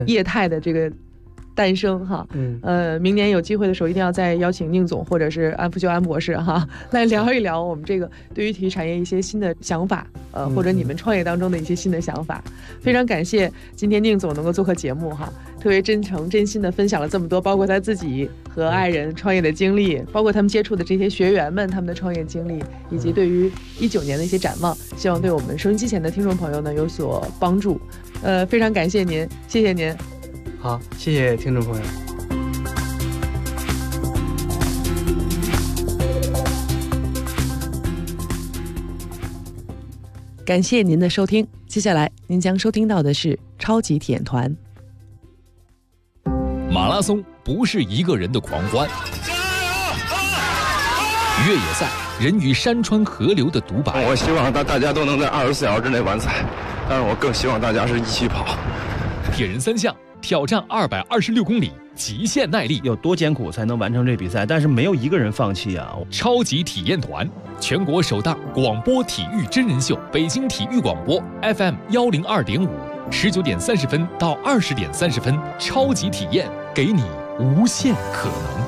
业态的这个诞生哈。明年有机会的时候，一定要再邀请宁总或者是安福修安博士哈来聊一聊我们这个对于体育产业一些新的想法，或者你们创业当中的一些新的想法。非常感谢今天宁总能够做客节目哈，特别真诚真心的分享了这么多，包括他自己和爱人创业的经历，包括他们接触的这些学员们他们的创业经历，以及对于19年的一些展望，希望对我们收音机前的听众朋友呢有所帮助。非常感谢您，谢谢您。 好，谢谢听众朋友。 感谢您的收听，接下来您将收听到的是超级体验团。 马拉松不是一个人的狂欢，越野赛人与山川河流的独白。 我希望大家都能在24小时之内完赛，但是我更希望大家是一起跑。 铁人三项挑战226公里，极限耐力， 有多艰苦才能完成这比赛？但是没有一个人放弃啊！ 超级体验团，全国首档广播体育真人秀，北京体育广播 FM 102.5，19点30分到20点30分，超级体验，给你无限可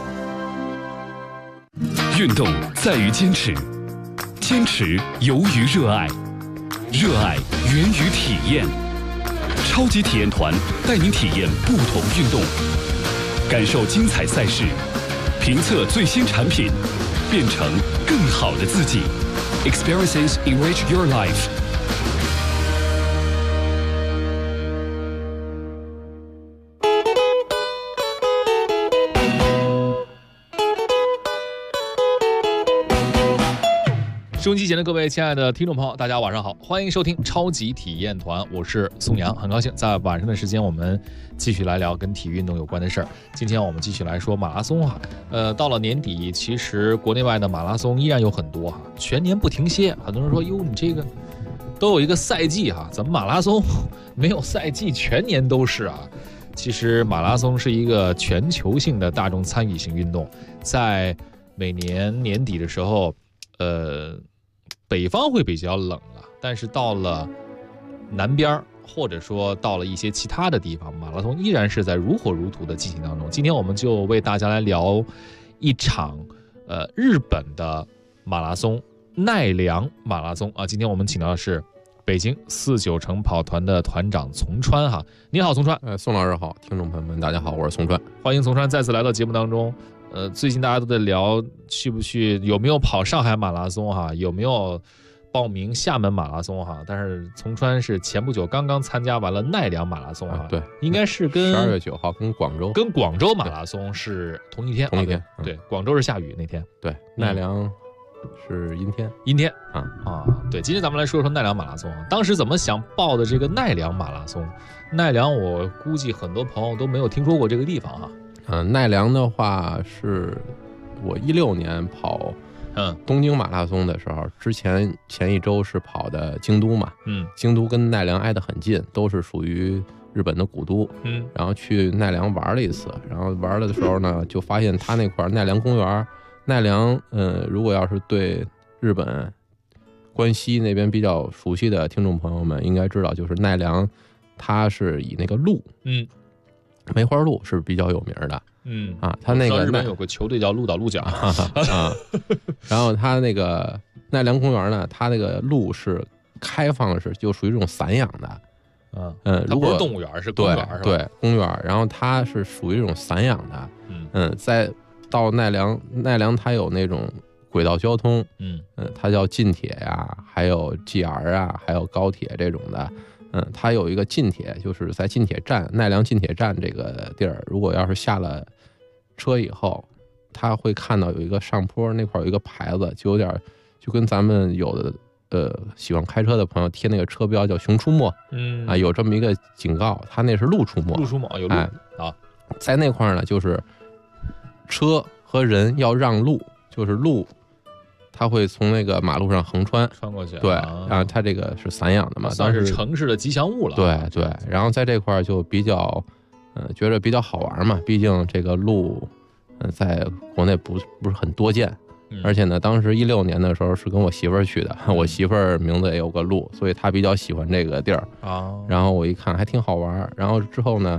能。运动在于坚持，坚持由于热爱，热爱源于体验。超级体验团带您体验不同运动，感受精彩赛事，评测最新产品，变成更好的自己。Experiences enrich your life。收音机前的各位亲爱的听众朋友，大家晚上好，欢迎收听超级体验团，我是宋阳，很高兴在晚上的时间我们继续来聊跟体育运动有关的事儿。今天我们继续来说马拉松哈，到了年底，其实国内外的马拉松依然有很多哈，全年不停歇。很多人说，哟，你这个都有一个赛季哈，怎么马拉松没有赛季，全年都是啊？其实马拉松是一个全球性的大众参与型运动，在每年年底的时候，北方会比较冷了，但是到了南边或者说到了一些其他的地方，马拉松依然是在如火如荼的进行当中。今天我们就为大家来聊一场日本的马拉松，奈良马拉松啊。今天我们请到的是北京49程跑团的团长丛川哈。你好，丛川。 宋老师好，听众朋友们大家好，我是丛川。 欢迎丛川再次来到节目当中。最近大家都在聊去不去，有没有跑上海马拉松哈，有没有报名厦门马拉松哈。但是丛川是前不久刚刚参加完了奈良马拉松哈， 对， 应该是跟 12月9号跟广州马拉松是同一天， 对， 广州是下雨那天， 对，奈良是阴天对。今天咱们来说说奈良马拉松啊，当时怎么想报的这个奈良马拉松？奈良我估计很多朋友都没有听说过这个地方哈。 奈良的话是我16年跑东京马拉松的时候，前一周是跑的京都嘛，京都跟奈良挨得很近，都是属于日本的古都，然后去奈良玩了一次，然后玩了的时候呢，就发现他那块奈良公园，奈良如果要是对日本关西那边比较熟悉的听众朋友们应该知道，就是奈良它是以那个鹿梅花鹿是比较有名的，他那个日本有个球队叫鹿岛鹿角然后他那个奈良公园呢，他那个鹿是开放式，就属于这种散养的， 它不是动物园，是公园，是吧？ 对，公园，然后它是属于这种散养的，再到奈良它有那种轨道交通，它叫近铁呀，还有 GR 啊，还有高铁这种的。它有一个近铁，就是在近铁站奈良近铁站这个地儿，如果要是下了车以后，他会看到有一个上坡，那块有一个牌子，就有点就跟咱们有的喜欢开车的朋友贴那个车标叫熊出没，有这么一个警告，他那是鹿出没， 有鹿在那块呢，就是车和人要让路，就是鹿它会从那个马路上横穿过去， 对，然后它这个是散养的嘛， 算是城市的吉祥物了。 对，然后在这块就比较，觉得比较好玩嘛，毕竟这个鹿，在国内不是很多见，而且呢，当时16年的时候是跟我媳妇儿去的，我媳妇儿名字也有个鹿，所以她比较喜欢这个地儿啊。然后我一看还挺好玩，然后之后呢，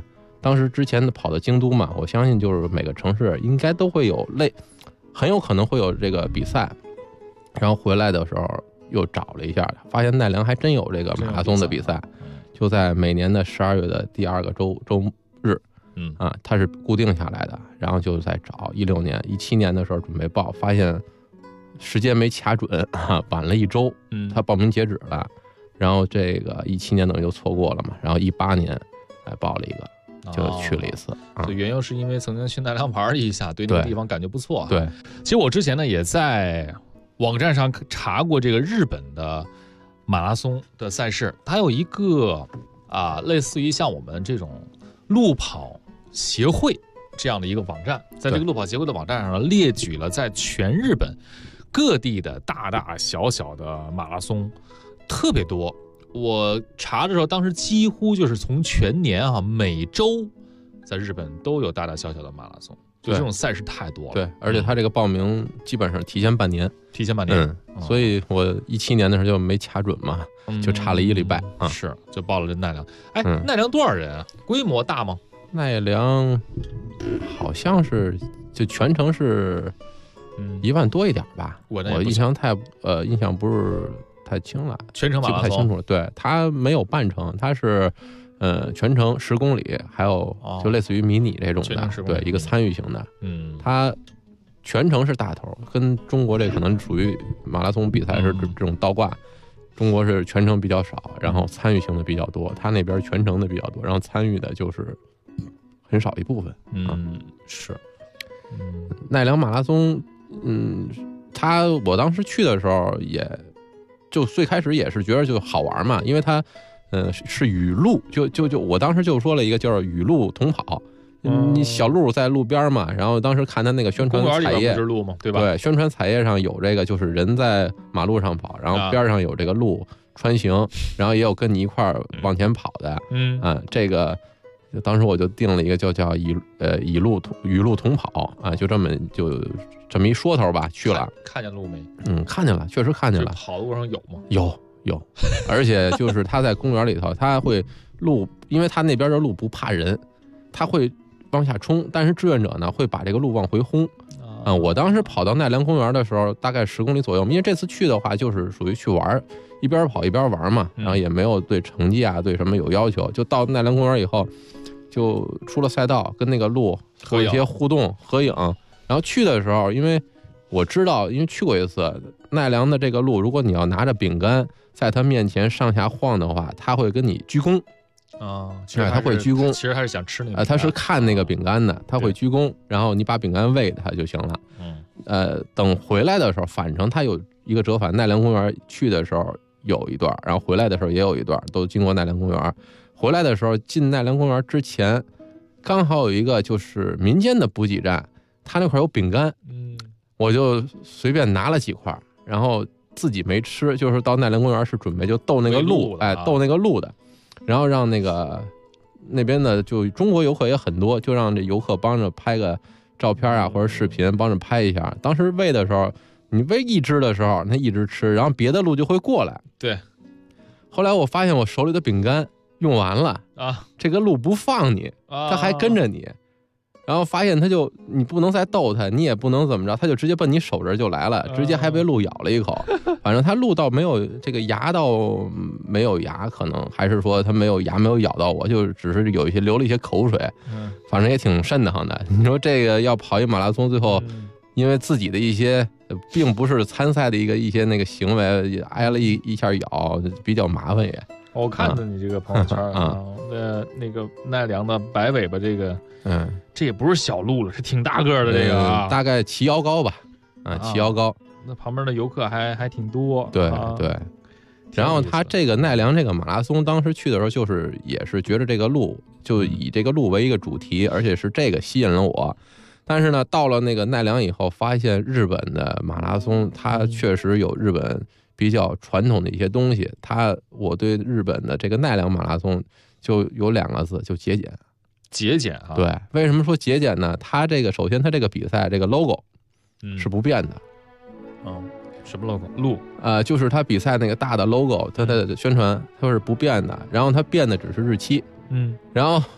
当时之前的跑到京都嘛，我相信就是每个城市应该都会有很有可能会有这个比赛。然后回来的时候又找了一下，发现奈良还真有这个马拉松的比赛，就在每年的12月的第2个周日，它是固定下来的。然后就在找16年、17年的时候准备报，发现时间没卡准，晚了1周，他报名截止了。然后这个17年等于就错过了嘛，然后18年报了一个，就去了一次。 对，缘由是因为曾经去奈良玩一下，对那个地方感觉不错。 对， 其实我之前呢也在网站上查过这个日本的马拉松的赛事，它有一个类似于像我们这种路跑协会这样的一个网站，在这个路跑协会的网站上呢，列举了在全日本各地的大大小小的马拉松。特别多，我查的时候，当时几乎就是从全年每周在日本都有大大小小的马拉松，就这种赛事太多了。 对，而且他这个报名基本上提前半年，所以我17年的时候就没卡准嘛，就差了1礼拜是，就报了这奈良。奈良多少人啊？规模大吗？ 奈良好像是就全程是1万多一点吧，我印象不是太清了， 全程马拉松记不太清楚了。对，它没有半程，它是全程10公里，还有就类似于迷你这种的，对，一个参与型的。它全程是大头，跟中国这可能属于马拉松比赛是这种倒挂。中国是全程比较少，然后参与型的比较多，它那边全程的比较多，然后参与的就是很少一部分。 是。 奈良马拉松，我当时去的时候就最开始也是觉得就好玩嘛，因为它，是雨路，就我当时就说了一个叫雨路同跑，你小路在路边嘛，然后当时看他那个宣传彩页， 公园里边不是路吗？对吧？ 对，宣传彩页上有这个，就是人在马路上跑，然后边上有这个路穿行，然后也有跟你一块儿往前跑的，这个当时我就定了一个叫雨路同跑就这么一说头吧，去了。 看见路没？ 看见了，确实看见了。 跑的过程有吗？ 有，而且就是他在公园里头，他会路，因为他那边的路不怕人，他会往下冲，但是志愿者呢会把这个路往回轰。我当时跑到奈良公园的时候，大概10公里左右，因为这次去的话就是属于去玩，一边跑一边玩嘛，然后也没有对成绩对什么有要求，就到奈良公园以后，就出了赛道，跟那个路有一些互动合影。然后去的时候，因为我知道，因为去过一次奈良的这个路，如果你要拿着饼干在他面前上下晃的话，他会跟你鞠躬其实他会鞠躬， 其实还是想吃那个他是看那个饼干的，他会鞠躬，然后你把饼干喂他就行了。等回来的时候，反正他有一个折返，奈良公园去的时候有一段，然后回来的时候也有一段，都经过奈良公园。回来的时候进奈良公园之前，刚好有一个就是民间的补给站，他那块有饼干，我就随便拿了几块，然后自己没吃，就是到奈良公园是准备就逗那个鹿，逗那个鹿的，然后让那边的就中国游客也很多，就让这游客帮着拍个照片或者视频，帮着拍一下。当时喂的时候，你喂一只的时候，它一直吃，然后别的鹿就会过来。 对。 后来我发现我手里的饼干用完了这个鹿不放你，它还跟着你。然后发现你不能再逗它，你也不能怎么着，它就直接奔你手这就来了，直接还被鹿咬了一口。反正它鹿倒没有这个牙，倒没有牙，可能还是说它没有牙，没有咬到我，就只是有一些流了一些口水，反正也挺瘆得慌的。你说这个要跑一马拉松，最后因为自己的一些并不是参赛的一些那个行为挨了一下咬，比较麻烦也。 我看着你这个朋友圈那个奈良的白尾巴这个，这也不是小鹿了，是挺大个的这个大概齐腰高吧，齐腰高。 那旁边的游客还挺多， 对。然后他这个奈良这个马拉松，当时去的时候也是觉得这个鹿就以这个鹿为一个主题，而且是这个吸引了我。但是呢，到了那个奈良以后，发现日本的马拉松，它确实有日本比较传统的一些东西。我对日本的这个奈良马拉松就有2个字，就节俭。 节俭对，为什么说节俭呢？首先它这个比赛这个 logo 是不变的。 什么 logo？ 鹿就是它比赛那个大的 logo， 它的宣传它是不变的，然后它变的只是日期。然后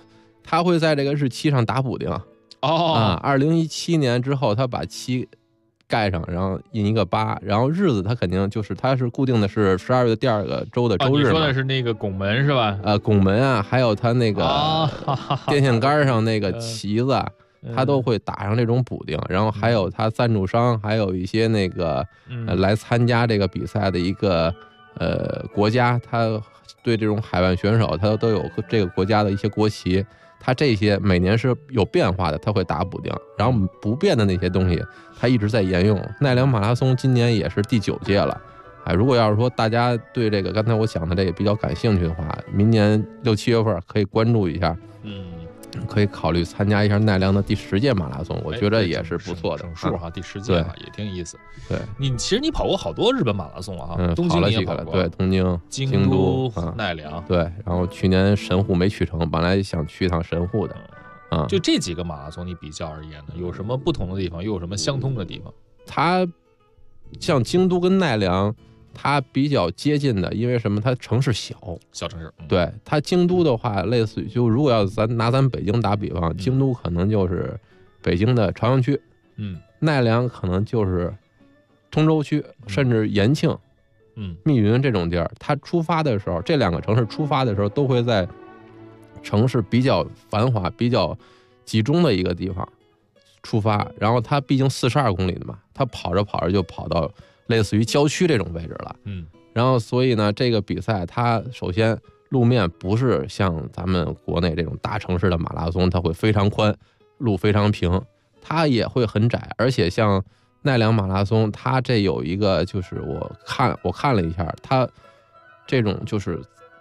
他会在这个日期上打补丁。2017年之后，他把期盖上，然后印一个8，然后日子他肯定就是他是固定的是12月第2个周的周日。 你说的是那个拱门是吧？ 拱门啊，还有他那个电线杆上那个旗子，他都会打上这种补丁。然后还有他赞助商，还有一些那个来参加这个比赛的一个国家，他对这种海外选手，他都有这个国家的一些国旗。它这些每年是有变化的，它会打补丁，然后不变的那些东西，它一直在沿用。奈良马拉松今年也是第9届了，如果要是说大家对这个刚才我讲的这个比较感兴趣的话，明年6、7月份可以关注一下，可以考虑参加一下奈良的第10届马拉松，我觉得也是不错的。 整数哈，第10届哈也挺有意思。 对， 其实你跑过好多日本马拉松了哈，东京也跑过， 对，东京、 京都、奈良， 对。然后去年神户没去成，本来想去一趟神户的。 就这几个马拉松，你比较而言呢，有什么不同的地方，又有什么相通的地方？ 它像京都跟奈良，它比较接近的，因为什么？它城市小城市。 对，它京都的话，类似于就如果要拿咱北京打比方，京都可能就是北京的朝阳区，奈良可能就是通州区，甚至延庆，密云这种地儿。它出发的时候，这2个城市出发的时候，都会在城市比较繁华、比较集中的一个地方出发。然后它毕竟42公里的嘛，它跑着跑着就跑到类似于郊区这种位置了。然后所以呢，这个比赛它首先路面不是像咱们国内这种大城市的马拉松，它会非常宽，路非常平，它也会很窄。而且像奈良马拉松，它这有一个就是我看了一下，它这种就是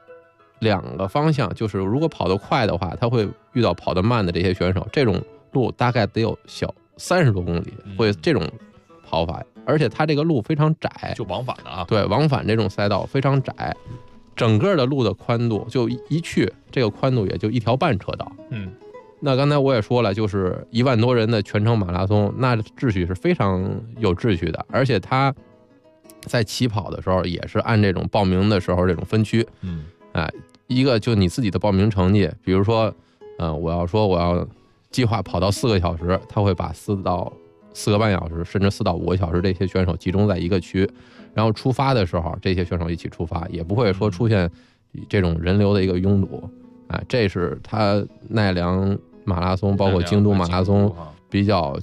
2个方向，就是如果跑得快的话，它会遇到跑得慢的这些选手，这种路大概得有小30多公里，会这种跑法。而且它这个路非常窄， 就往返的啊。 对，往返这种赛道非常窄，整个的路的宽度就一去这个宽度也就1条半车道。那刚才我也说了，就是1万多人的全程马拉松，那秩序是非常有秩序的。而且它在起跑的时候也是按这种报名的时候这种分区。一个就你自己的报名成绩，比如说我要计划跑到4个小时，他会把4个半小时甚至4到5个小时这些选手集中在一个区，然后出发的时候这些选手一起出发，也不会说出现这种人流的一个拥堵。这是他奈良马拉松包括京都马拉松比较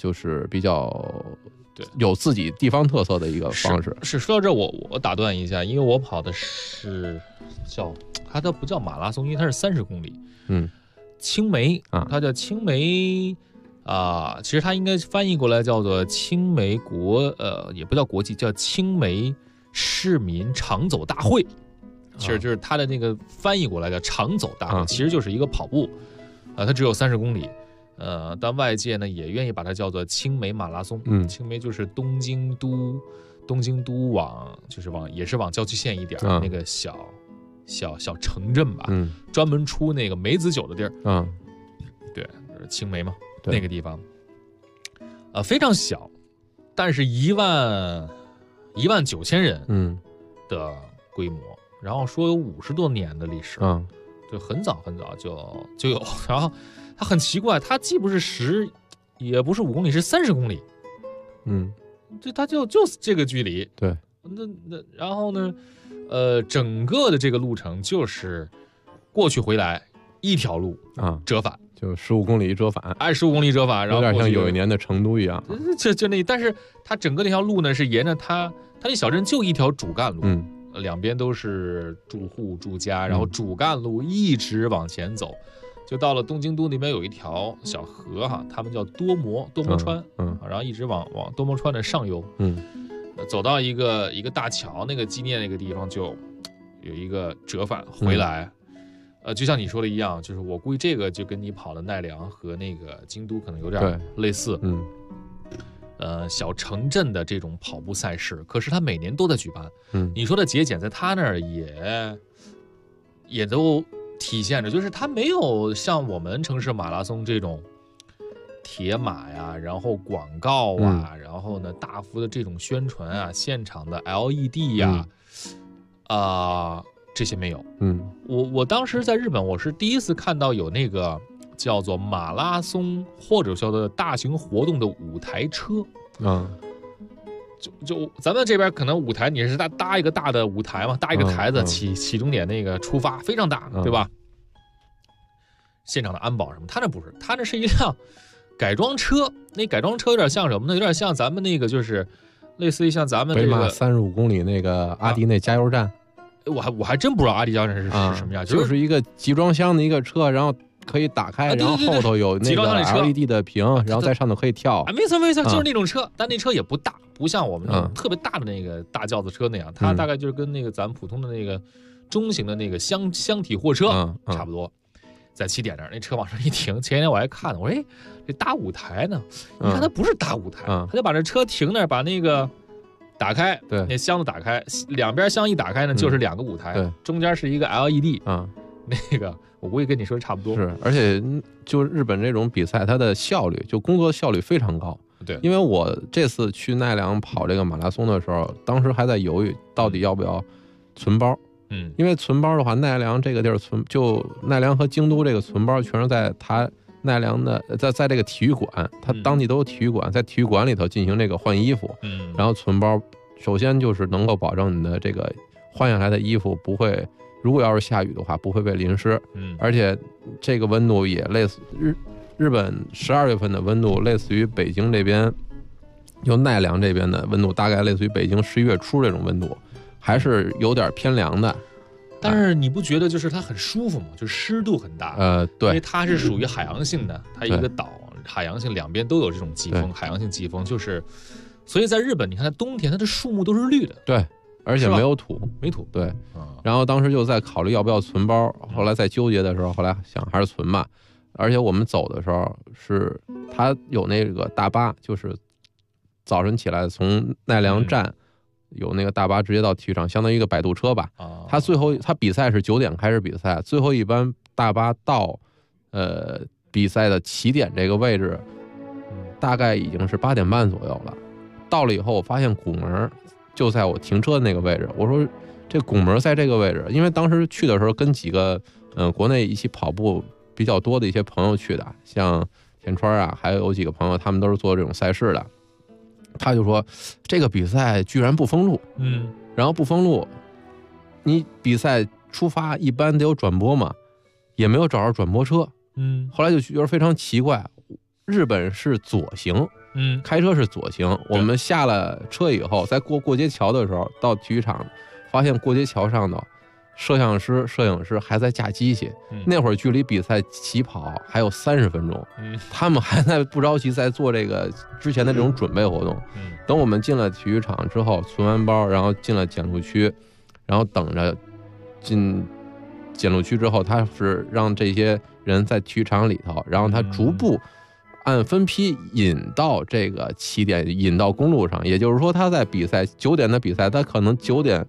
有自己地方特色的一个方式。 是说到这我打断一下，因为我跑的是它都不叫马拉松，因为它是30公里。青梅它叫青梅其实它应该翻译过来叫做青梅也不叫国际，叫青梅市民长走大会。其实就是它的那个翻译过来叫长走大会，其实就是一个跑步。它只有30公里。但外界呢也愿意把它叫做青梅马拉松。青梅就是东京都也是往郊区县一点那个小城镇吧，专门出那个梅子酒的地儿。对，青梅嘛，那个地方非常小，但是19000人的规模，然后说有50多年的历史，就很早就有。然后它很奇怪，它既不是10，也不是5公里，是30公里。它就这个距离。 对， 然后呢，整个的这个路程就是过去回来一条路折返， 就15公里折返。 15公里折返，然后有点像有一年的成都一样。 就那，但是它整个那条路呢是沿着它那小镇就一条主干路，两边都是住户住家，然后主干路一直往前走。就到了东京都那边有一条小河他们叫多摩川，然后一直往多摩川的上游，走到一个大桥那个纪念那个地方，就有一个折返回来。就像你说的一样，就是我估计这个就跟你跑的奈良和那个京都可能有点类似。小城镇的这种跑步赛事，可是它每年都在举办。你说的节俭在它那儿也都体现着，就是它没有像我们城市马拉松这种铁马呀，然后广告啊，然后呢大幅的这种宣传啊，现场的 LED 呀，这些没有。我当时在日本，我是第一次看到有那个叫做马拉松或者叫做大型活动的舞台车。就咱们这边可能舞台你是搭一个大的舞台嘛，搭一个台子起终点那个出发非常大，对吧？现场的安保什么，他那不是，他那是一辆改装车。那改装车有点像什么呢？有点像咱们那个，就是类似于像咱们这个 35公里那个阿迪那加油站。 我还真不知道阿迪加油站是什么样， 就是一个集装箱的一个车，然后可以打开，然后后头有那个 LED 的屏，然后在上头可以跳。 没错，就是那种车，但那车也不大，不像我们那种特别大的那个大轿子车那样，它大概就是跟那个咱们普通的那个中型的那个箱体货车差不多。在起点那儿，那车往上一停，前一天我还看了，我说这搭舞台呢？你看它不是搭舞台，他就把这车停那儿，把那个打开， 对， 那箱子打开，两边箱一打开呢，就是2个舞台，中间是一个 LED，那个我估计跟你说的差不多。 是，而且就日本这种比赛，它的效率，就工作效率非常高。 对， 因为我这次去奈良跑这个马拉松的时候，当时还在犹豫到底要不要存包。因为存包的话，奈良这个地儿就奈良和京都这个存包全是在它奈良的在这个体育馆，它当地都有体育馆，在体育馆里头进行这个换衣服。然后存包首先就是能够保证你的这个换下来的衣服不会，如果要是下雨的话不会被淋湿。而且这个温度也类似日本12月份的温度，类似于北京这边就奈良这边的温度，大概类似于北京11月初这种温度，还是有点偏凉的。 但是你不觉得就是它很舒服吗？就湿度很大。 对， 因为它是属于海洋性的，它一个岛，海洋性两边都有这种季风，海洋性季风就是，所以在日本你看它冬天它的树木都是绿的。 对，而且没有土， 没土。 对，然后当时就在考虑要不要存包，后来在纠结的时候，后来想还是存吧。而且我们走的时候是它有那个大巴，就是早晨起来从奈良站。有那个大巴直接到体育场，相当于一个摆渡车吧。他比赛是9点开始比赛，最后一班大巴到比赛的起点这个位置，大概已经是8点半左右了。到了以后，我发现拱门就在我停车的那个位置。我说这拱门在这个位置，因为当时去的时候跟几个国内一起跑步比较多的一些朋友去的，像田川啊，还有几个朋友，他们都是做这种赛事的。他就说这个比赛居然不封路，然后不封路，你比赛出发一般得有转播嘛，也没有找着转播车，后来就觉得非常奇怪，日本是左行，开车是左行，我们下了车以后，在过街桥的时候，到体育场，发现过街桥上的摄像师、摄影师还在架机器，那会儿距离比赛起跑还有30分钟，他们还在不着急在做这个之前的这种准备活动。等我们进了体育场之后，存完包，然后进了检录区，然后等着进检录区之后，他是让这些人在体育场里头，然后他逐步按分批引到这个起点，引到公路上。也就是说，他在比赛9点的比赛，他可能8点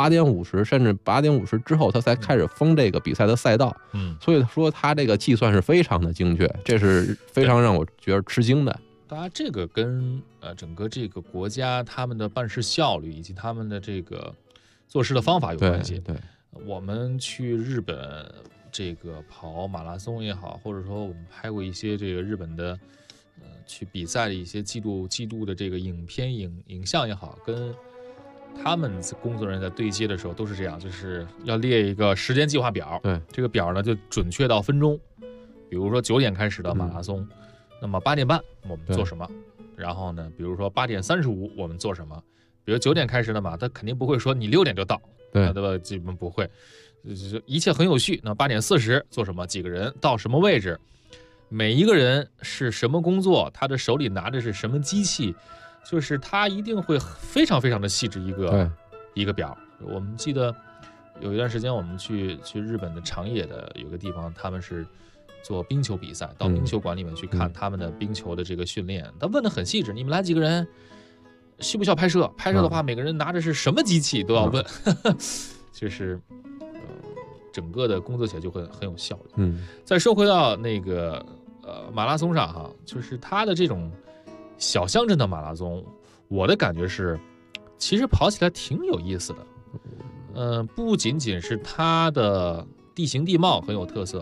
50，甚至8点50之后，他才开始封这个比赛的赛道。所以说他这个计算是非常的精确，这是非常让我觉得吃惊的。 当然，这个跟整个这个国家他们的办事效率以及他们的这个做事的方法有关系。 对， 我们去日本这个跑马拉松也好，或者说我们拍过一些这个日本的去比赛的一些记录的这个影片影像也好，跟他们工作人员在对接的时候都是这样，就是要列一个时间计划表。 对， 这个表呢就准确到分钟，比如说9点开始的马拉松，那么8点半我们做什么？然后呢，比如说8点35我们做什么？比如9点开始的马，他肯定不会说你6点就到，对吧？基本不会。一切很有序。那8点40做什么？几个人到什么位置？每一个人是什么工作？他的手里拿的是什么机器？就是他一定会非常非常的细致一个表。我们记得有一段时间我们去日本的长野的有个地方，他们是做冰球比赛，到冰球馆里面去看他们的冰球的这个训练。他问得很细致，你们来几个人？需不需要拍摄？拍摄的话，每个人拿的是什么机器都要问，就是整个的工作起来就会很有效率。再说回到那个马拉松上哈，就是它的这种小乡镇的马拉松，我的感觉是，其实跑起来挺有意思的。不仅仅是它的地形地貌很有特色，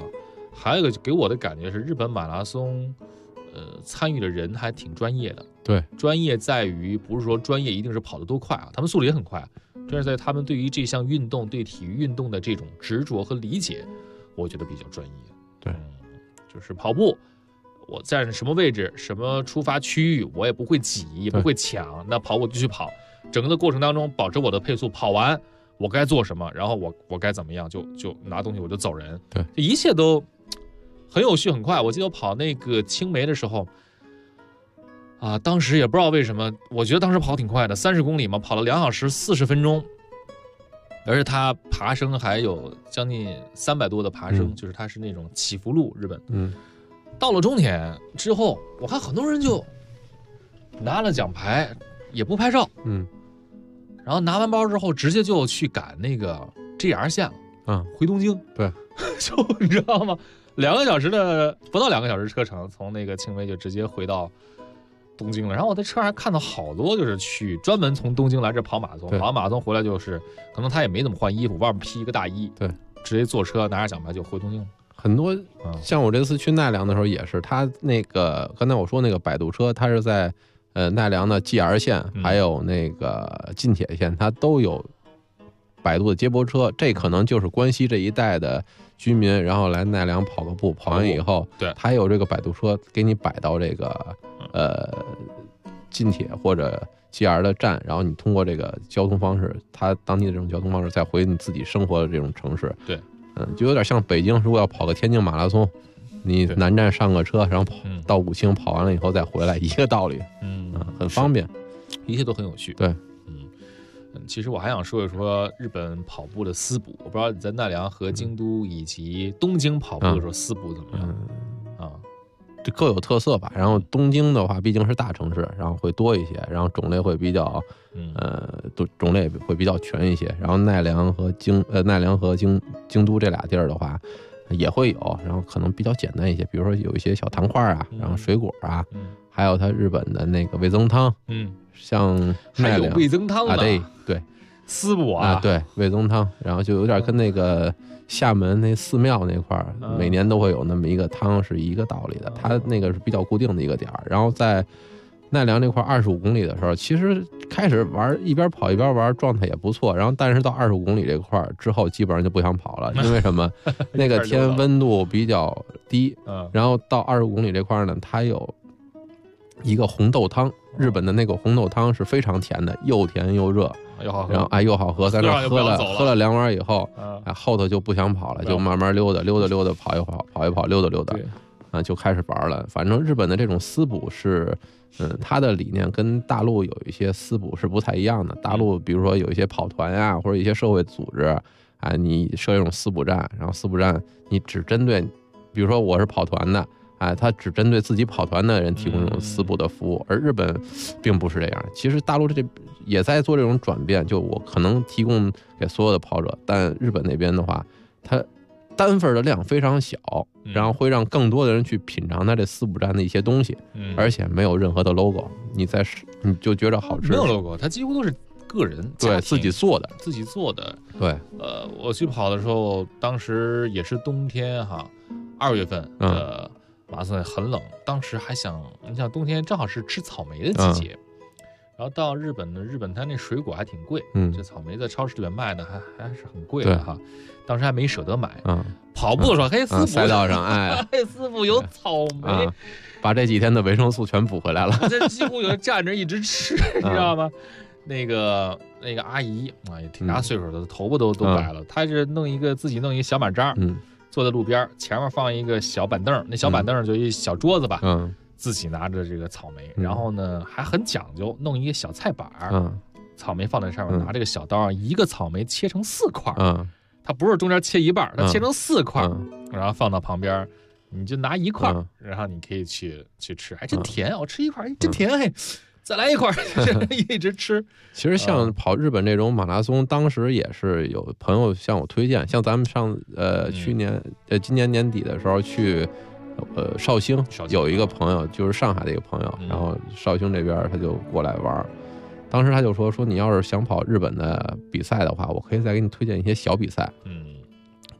还有一个给我的感觉是，日本马拉松，参与的人还挺专业的。 对， 专业在于不是说专业一定是跑得多快啊，他们速度也很快，这是在他们对于这项运动、对体育运动的这种执着和理解，我觉得比较专业。 对， 就是跑步，我站什么位置、什么出发区域，我也不会挤，也不会抢，那跑我就去跑，整个的过程当中保持我的配速，跑完我该做什么，然后我该怎么样，就拿东西我就走人。 对， 一切都很有序很快。我记得我跑那个青梅的时候啊，当时也不知道为什么，我觉得当时跑挺快的，30公里嘛，跑了2小时40分钟，而且它爬升还有将近300多的爬升，就是它是那种起伏路，日本。到了终点之后，我看很多人就拿了奖牌，也不拍照，然后拿完包之后，直接就去赶那个 JR 线了，回东京。 对， 就你知道吗？2个小时的不到2个小时车程，从那个青梅就直接回到东京了。然后我在车上看到好多就是去专门从东京来这跑马拉松，跑完马拉松回来就是可能他也没怎么换衣服，外面披一个大衣， 对， 直接坐车拿着奖牌就回东京了。 很多像我这次去奈良的时候也是，他那个刚才我说那个摆渡车，它是在奈良的 GR 线还有那个近铁线，它都有摆渡的接驳车，这可能就是关西这一带的居民，然后来奈良跑个步，跑完以后， 对， 他有这个摆渡车给你摆到这个近铁或者 GR 的站，然后你通过这个交通方式，他当地的这种交通方式再回你自己生活的这种城市。 对， 就有点像北京如果要跑个天津马拉松，你南站上个车，然后跑到武清，跑完了以后再回来，一个道理。很方便， 一切都很有趣。 对， 其实我还想说一说日本跑步的私补，我不知道你在奈良和京都以及东京跑步的时候私补怎么样？ 这各有特色吧。然后东京的话毕竟是大城市，然后会多一些，然后种类会比较种类会比较全一些。然后奈良和京都这俩地儿的话也会有，然后可能比较简单一些，比如说有一些小糖块啊，然后水果啊，还有它日本的那个味增汤，像奈良还有味增汤啊， 对， 私补啊， 对，味增汤，然后就有点跟那个厦门那寺庙那块儿每年都会有那么一个汤是一个道理的，它那个是比较固定的一个点儿。然后在奈良这块25公里的时候，其实开始玩一边跑一边玩，状态也不错。然后但是到25公里这块之后，基本上就不想跑了，因为什么？那个天温度比较低，然后到25公里这块呢，它有一个红豆汤，日本的那个红豆汤是非常甜的，又甜又热，然后又好喝，在那喝了2碗以后，后头就不想跑了，就慢慢溜达，跑一跑，溜达，就开始玩了。反正日本的这种私补是，它的理念跟大陆有一些私补是不太一样的。大陆比如说有一些跑团呀，或者一些社会组织，你设一种私补站，然后私补站你只针对，比如说我是跑团的。他只针对自己跑团的人提供这种私补的服务，而日本并不是这样。其实大陆这也在做这种转变，就我可能提供给所有的跑者，但日本那边的话，它单份的量非常小，然后会让更多的人去品尝它这私补站的一些东西，而且没有任何的 logo， 你就觉得好吃。 没有 logo， 它几乎都是个人对自己做的。 对，我去跑的时候，当时也是冬天哈，2月份的。马拉松很冷，当时还想，你想冬天正好是吃草莓的季节，然后到日本它那水果还挺贵，这草莓在超市里面卖的还是很贵的哈，当时还没舍得买，跑步的时候嘿，私补赛道上私补有草莓， 把这几天的维生素全补回来了， 这几乎有站着一直吃，你知道吗？那个阿姨也挺大岁数的，头发都白了，她是自己弄一个小马扎，坐在路边，前面放一个小板凳，那小板凳就一小桌子吧，自己拿着这个草莓，然后呢还很讲究，弄一个小菜板，草莓放在上面，拿这个小刀，一个草莓切成4块，它不是中间切一半，它切成4块，然后放到旁边，你就拿1块，然后你可以去吃，还真甜，我吃1块，真甜，嘿。再来1块，一直吃。 其实像跑日本这种马拉松，当时也是有朋友向我推荐，像咱们今年年底的时候去绍兴，有一个朋友就是上海的一个朋友，然后绍兴这边他就过来玩，当时他就说你要是想跑日本的比赛的话，我可以再给你推荐一些小比赛。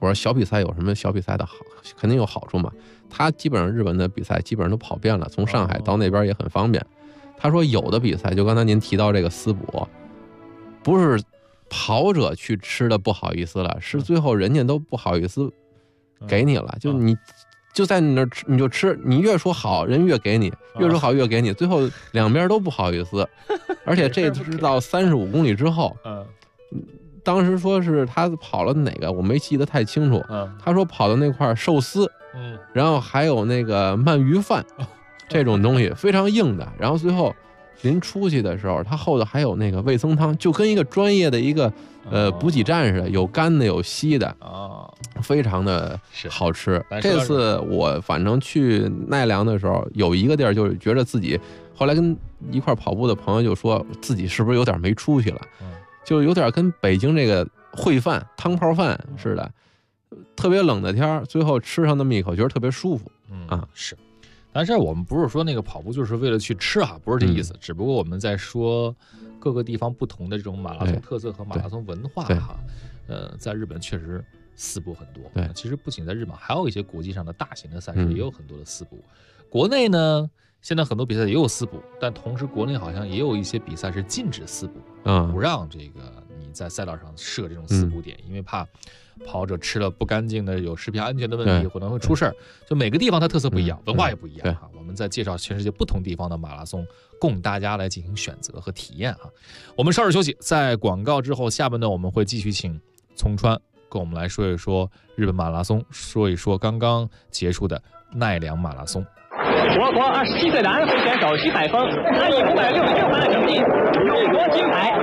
我说小比赛有什么小比赛的好，肯定有好处嘛。他基本上日本的比赛基本上都跑遍了，从上海到那边也很方便。他说有的比赛，就刚才您提到这个私补，不是跑者去吃的不好意思了，是最后人家都不好意思给你了，就你就在你那儿吃，你就吃，你越说好，人越给你，越说好越给你，最后两边都不好意思。而且这是到35公里之后，当时说是他跑了哪个，我没记得太清楚。他说跑到那块寿司，然后还有那个鳗鱼饭，这种东西非常硬的。然后最后临出去的时候，他后头还有那个味噌汤，就跟一个专业的一个补给站似的，有干的有稀的，非常的好吃。这次我反正去奈良的时候，有一个地儿就是觉得自己，后来跟一块跑步的朋友就说自己是不是有点没出息了。就有点跟北京这个烩饭汤泡饭似的，特别冷的天，最后吃上那么一口，觉得特别舒服。 是。但是我们不是说那个跑步就是为了去吃啊，不是这意思。只不过我们在说各个地方不同的这种马拉松特色和马拉松文化哈。在日本确实私补很多。其实不仅在日本，还有一些国际上的大型的赛事也有很多的私补。国内呢，现在很多比赛也有私补，但同时国内好像也有一些比赛是禁止私补，不让这个你在赛道上设这种私补点，因为怕跑者吃了不干净的，有食品安全的问题，可能会出事儿。就每个地方它特色不一样，文化也不一样哈。我们在介绍全世界不同地方的马拉松，供大家来进行选择和体验哈。我们稍事休息，在广告之后，下半段我们会继续请从川跟我们来说一说日本马拉松，说一说刚刚结束的奈良马拉松。 我国27岁的安徽选手徐海峰，他以566分的成绩勇夺金牌。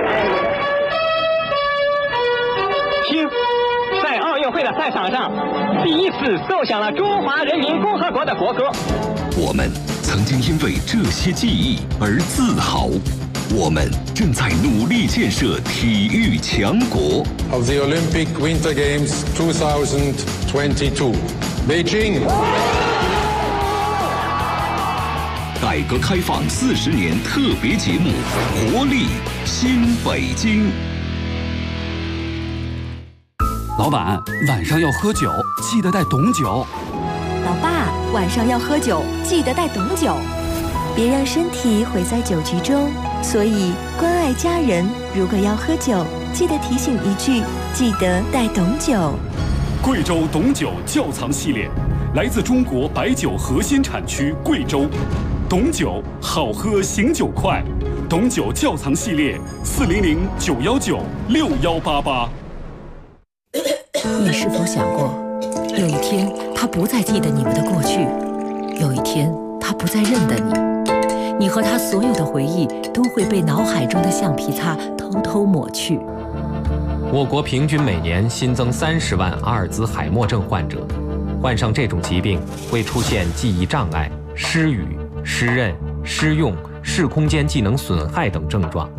听，在奥运会的赛场上，第一次奏响了中华人民共和国的国歌。 我们曾经因为这些记忆而自豪，我们正在努力建设体育强国。 Of the Olympic Winter Games 2022, Beijing。 改革开放40年特别节目《活力新北京》。 老板，晚上要喝酒，记得带懂酒。 老爸，晚上要喝酒，记得带懂酒。别让身体毁在酒局中，所以关爱家人，如果要喝酒，记得提醒一句，记得带懂酒。 贵州懂酒窖藏系列，来自中国白酒核心产区贵州。懂酒好喝醒酒快，懂酒窖藏系列400-919-6188。 你是否想过，有一天他不再记得你们的过去，有一天他不再认得你，你和他所有的回忆都会被脑海中的橡皮擦偷偷抹去。 我国平均每年新增30万阿尔兹海默症患者，患上这种疾病会出现记忆障碍、失语、失认、失用、视空间技能损害等症状。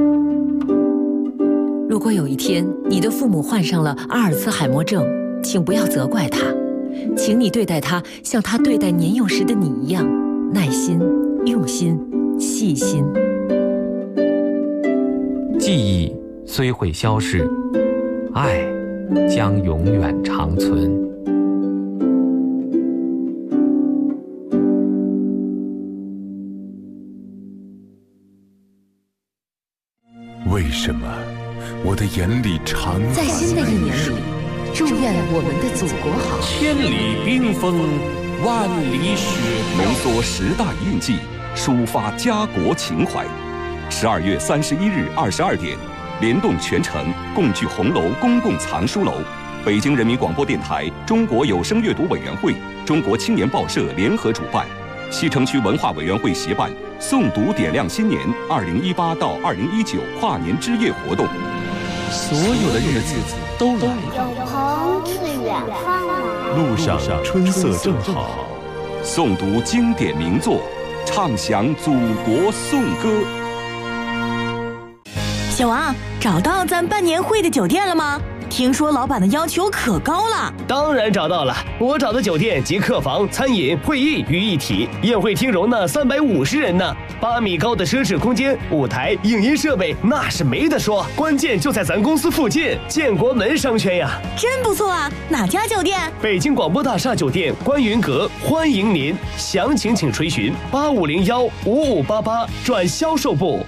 如果有一天你的父母患上了阿尔茨海默症，请不要责怪他，请你对待他像他对待年幼时的你一样，耐心、用心、细心。 记忆虽会消逝，爱将永远长存。 为什么我的眼里常在新的一年里，祝愿我们的祖国好。 千里冰封，万里雪浓缩10大印记，抒发家国情怀。12月31日22点，联动全城共聚红楼公共藏书楼，北京人民广播电台、中国有声阅读委员会、中国青年报社联合主办，西城区文化委员会协办诵读点亮新年2018到2019跨年之夜活动。 所有的日子都来了， 有朋自远方来， 路上春色正好。 诵读经典名作，唱响祖国颂歌。 小王，找到咱办年会的酒店了吗？ 听说老板的要求可高了。 当然找到了，我找的酒店集客房、餐饮、会议于一体，宴会厅容纳350人呢，8米高的奢侈空间，舞台、影音设备那是没得说，关键就在咱公司附近，建国门商圈呀。 真不错啊，哪家酒店？ 北京广播大厦酒店观云阁，欢迎您，详情请垂询8501-5588转销售部。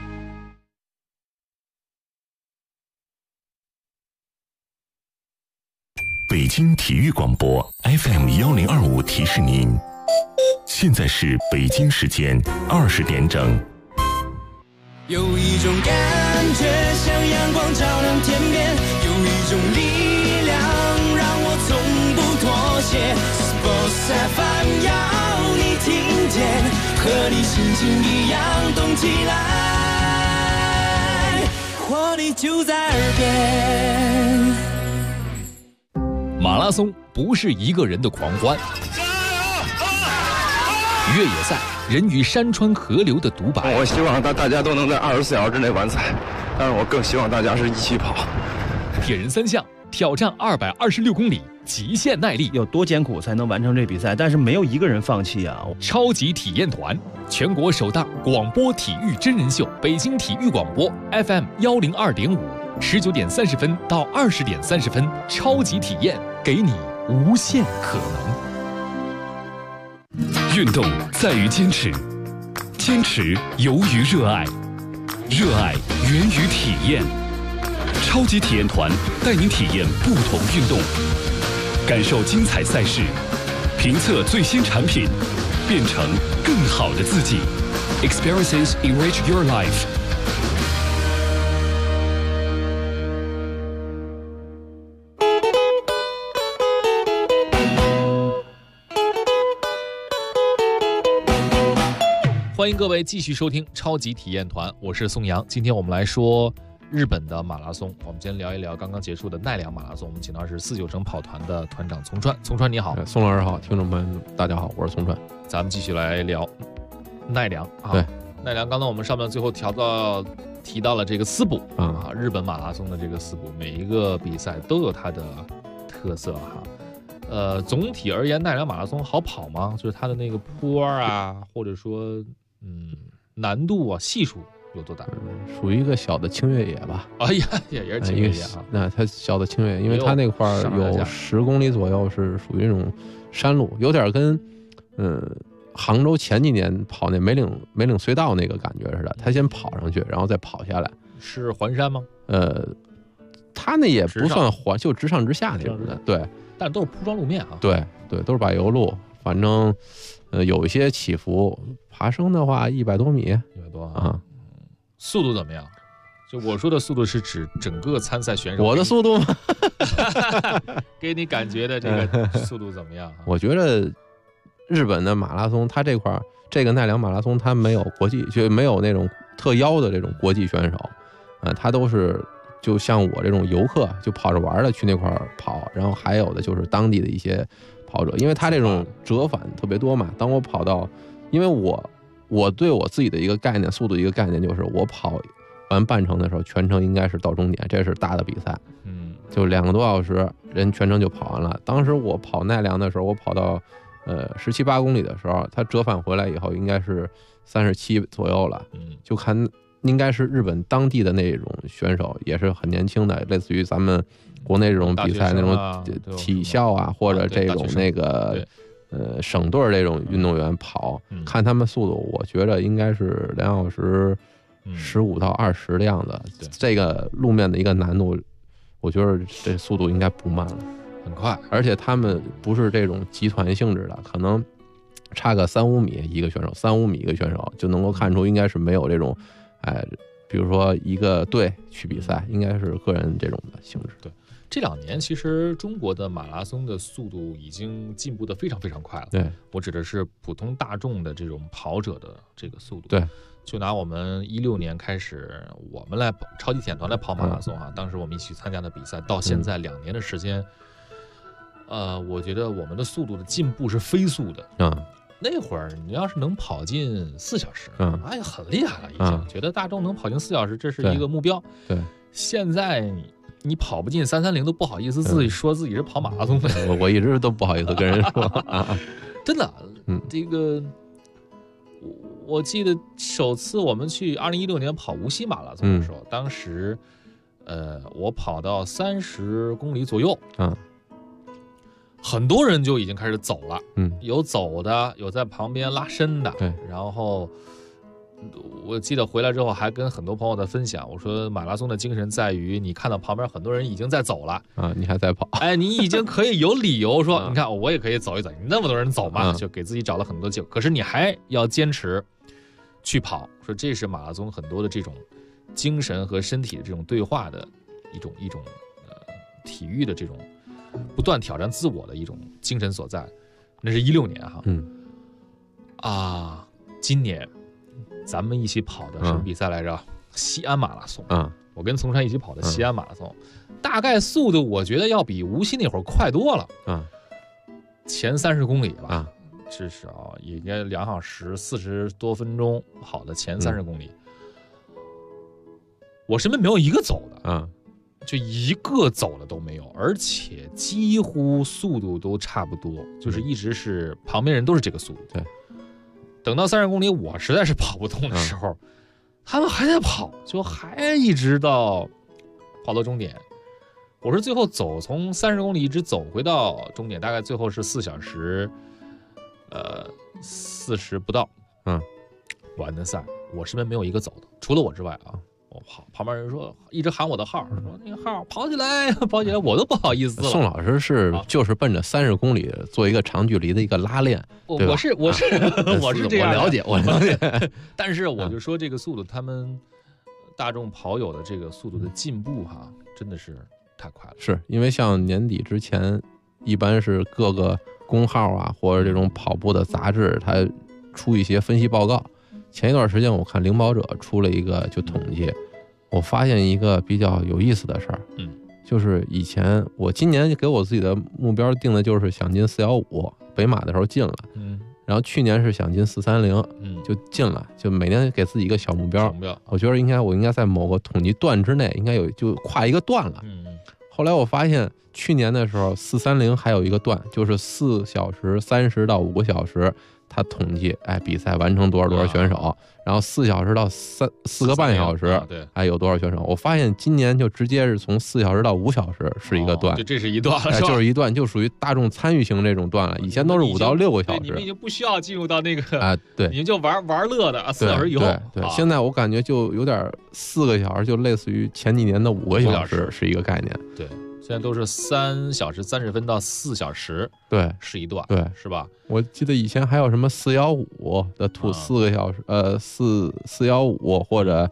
北京体育广播 FM1025提示您，现在是北京时间20点整。 有一种感觉像阳光照亮天边，有一种力量让我从不妥协。Sports FM 要你听见，和你心情一样动起来，活力就在耳边。 马拉松不是一个人的狂欢，越野赛人与山川河流的独白。 我希望大家都能在24小时之内完赛，但是我更希望大家是一起跑。 铁人3项挑战226公里，极限耐力， 有多艰苦才能完成这比赛？但是没有一个人放弃啊！ 超级体验团，全国首档广播体育真人秀，北京体育广播 FM102.5，19点30分到20点30分，超级体验，给你无限可能。 运动在于坚持，坚持由于热爱，热爱源于体验。超级体验团带您体验不同运动，感受精彩赛事，评测最新产品，变成更好的自己。Experiences enrich your life。 欢迎各位继续收听超级体验团，我是宋阳。今天我们来说日本的马拉松，我们今天聊一聊刚刚结束的奈良马拉松。我们请到是49城跑团的团长丛川。丛川你好。 宋老师好，听众朋友们大家好，我是丛川。 咱们继续来聊奈良啊。 对， 奈良刚才我们上面最后提到了这个四部啊，日本马拉松的这个四部，每一个比赛都有它的特色哈。总体而言，奈良马拉松好跑吗？就是它的那个坡啊，或者说难度啊系数有多大？ 属于一个小的轻越野吧。 哎呀，也是轻越野啊。 那它小的轻越野，因为它那块有10公里左右是属于那种山路，有点跟杭州前几年跑那梅岭隧道那个感觉似的。他先跑上去，然后再跑下来。 是环山吗？ 它那也不算环，就直上直下那种的。对， 但都是铺装路面啊。 对，都是柏油路，反正有一些起伏。爬升的话100多米 ，100多啊。速度怎么样？就我说的速度是指整个参赛选手。 我的速度吗？ 给你感觉的这个速度怎么样？ 我觉得日本的马拉松，它这块这个奈良马拉松，它没有国际，就没有那种特邀的这种国际选手，它都是就像我这种游客，就跑着玩的去那块跑，然后还有的就是当地的一些跑者，因为它这种折返特别多嘛。当我跑到，因为我对我自己的一个概念，速度一个概念就是，我跑完半程的时候，全程应该是到终点，这是大的比赛，就2个多小时，人全程就跑完了。当时我跑奈良的时候，我跑到17、18公里的时候，他折返回来以后应该是37左右了，就看应该是日本当地的那种选手，也是很年轻的，类似于咱们国内这种比赛那种体校啊，或者这种那个省队这种运动员跑，看他们速度，我觉得应该是2小时15到20的样子。这个路面的一个难度，我觉得这速度应该不慢了， 很快。 而且他们不是这种集团性质的，可能差个3-5米一个选手，3-5米一个选手就能够看出应该是没有这种，比如说一个队去比赛，应该是个人这种的性质。 对。这2年其实中国的马拉松的速度已经进步得非常非常快了。 对， 我指的是普通大众的这种跑者的这个速度。 对， 就拿我们16年开始，我们来超级体验团来跑马拉松当时我们一起参加的比赛，到现在2年的时间，我觉得我们的速度的进步是飞速的。那会儿你要是能跑进4小时，哎，很厉害了，已经觉得大众能跑进4小时，这是一个目标。 对， 现在你跑不进330都不好意思自己说自己是跑马拉松的。 我一直都不好意思跟人说啊， 真的，这个我记得首次我们去2016年跑无锡马拉松的时候，当时我跑到30公里左右，很多人就已经开始走了，有走的，有在旁边拉伸的， 对， 然后我记得回来之后还跟很多朋友在分享，我说马拉松的精神在于你看到旁边很多人已经在走了啊，你还在跑， 哎，你已经可以有理由说，你看我也可以走一走，你那么多人走嘛，就给自己找了很多借口，可是你还要坚持去跑，说这是马拉松很多的这种精神和身体的这种对话的一种体育的这种不断挑战自我的一种精神所在。那是16年哈，今年咱们一起跑的什么比赛来着？西安马拉松我跟丛山一起跑的西安马拉松，大概速度我觉得要比无锡那会儿快多了前30公里吧，至少也应该2小时40多分钟跑的前30公里，我身边没有一个走的就一个走的都没有，而且几乎速度都差不多，就是一直是旁边人都是这个速度。 对， 等到30公里我实在是跑不动的时候，他们还在跑，就还一直到跑到终点。我是最后从30公里一直走回到终点，大概最后是4小时40不到完的赛。我身边没有一个走的，除了我之外啊。我跑，旁边人说一直喊我的号，说那个号跑起来，跑起来，我都不好意思了。 宋老师就是奔着30公里做一个长距离的一个拉练， 我是这样， 我了解。 但是我就说这个速度，他们大众跑友的这个速度的进步真的是太快了。 是因为像年底之前，一般是各个公号或者这种跑步的杂志，它出一些分析报告。前一段时间我看领跑者出了一个就统计，我发现一个比较有意思的事儿，就是以前我今年给我自己的目标定的就是想进415，北马的时候进了，然后去年是想进430，就进了，就每年给自己一个小目标。我觉得我应该在某个统计段之内，应该就跨一个段了。后来我发现去年的时候430还有一个段，就是4小时30到5个小时。他统计，比赛完成多少选手，然后4小时到4个半小时，对，有多少选手？我发现今年就直接是从4小时到5小时是一个段， 这是一段了， 就是一段，就属于大众参与型这种段了。以前都是5到6个小时， 你们已经不需要进入到那个对， 你们就玩乐的4小时以后。 对，现在我感觉就有点4个小时，就类似于前几年的5个小时是一个概念。 对。现在都是3小时30分到4小时， 对， 是一段， 对， 是吧？ 我记得以前还有什么415的4个小时，415或者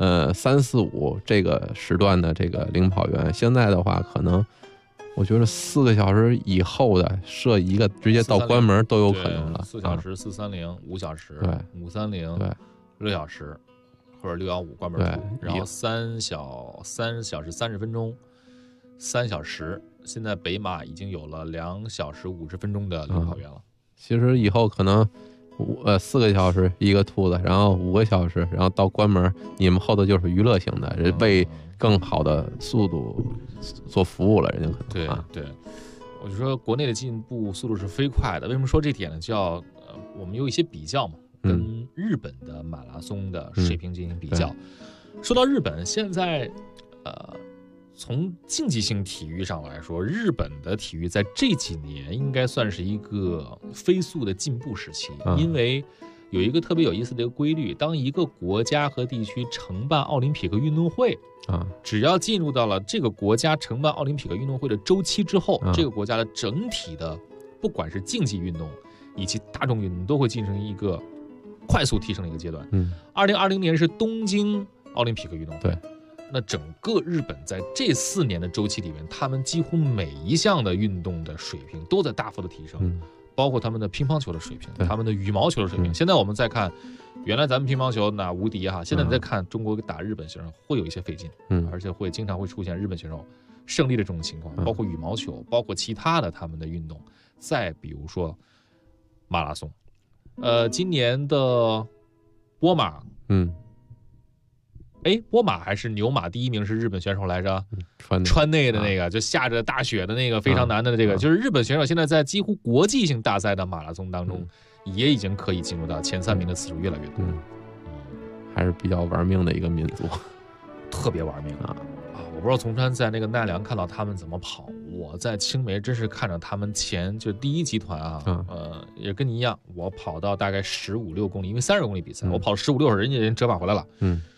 345这个时段的这个领跑员，现在的话可能我觉得4个小时以后的设一个直接到关门都有可能了。 4小时430、5小时， 对 ，530，对，6小时或者615关门出，然后3小时30分钟。3小时，现在北马已经有了2小时50分钟的领跑员了。 其实以后可能4个小时一个兔子，然后5个小时，然后到关门，你们后头就是娱乐型的，为更好的速度做服务了，人家可能。 对，我就说国内的进步速度是飞快的。为什么说这点呢？就要我们有一些比较嘛，跟日本的马拉松的水平进行比较。说到日本，现在从竞技性体育上来说，日本的体育在这几年应该算是一个飞速的进步时期，因为有一个特别有意思的一个规律，当一个国家和地区承办奥林匹克运动会只要进入到了这个国家承办奥林匹克运动会的周期之后，这个国家的整体的不管是竞技运动以及大众运动都会进行一个快速提升的一个阶段。2020年是东京奥林匹克运动会， 对。 那整个日本在这4年的周期里面，他们几乎每一项的运动的水平都在大幅的提升，包括他们的乒乓球的水平，他们的羽毛球的水平。现在我们再看，原来咱们乒乓球那无敌哈，现在你再看中国打日本选手会有一些费劲，而且会经常会出现日本选手胜利的这种情况，包括羽毛球，包括其他的他们的运动。再比如说马拉松，今年的波马， 波马还是牛马第1名是日本选手来着，川内的那个，就下着大雪的那个非常难的这个，就是日本选手现在在几乎国际性大赛的马拉松当中，也已经可以进入到前3名的次数越来越多。 还是比较玩命的一个民族， 特别玩命啊！我不知道从川在那个奈良看到他们怎么跑，我在青梅真是看着他们就第1集团啊，也跟你一样，我跑到大概15、16公里，因为30公里比赛，我跑15、16，人折返回来了。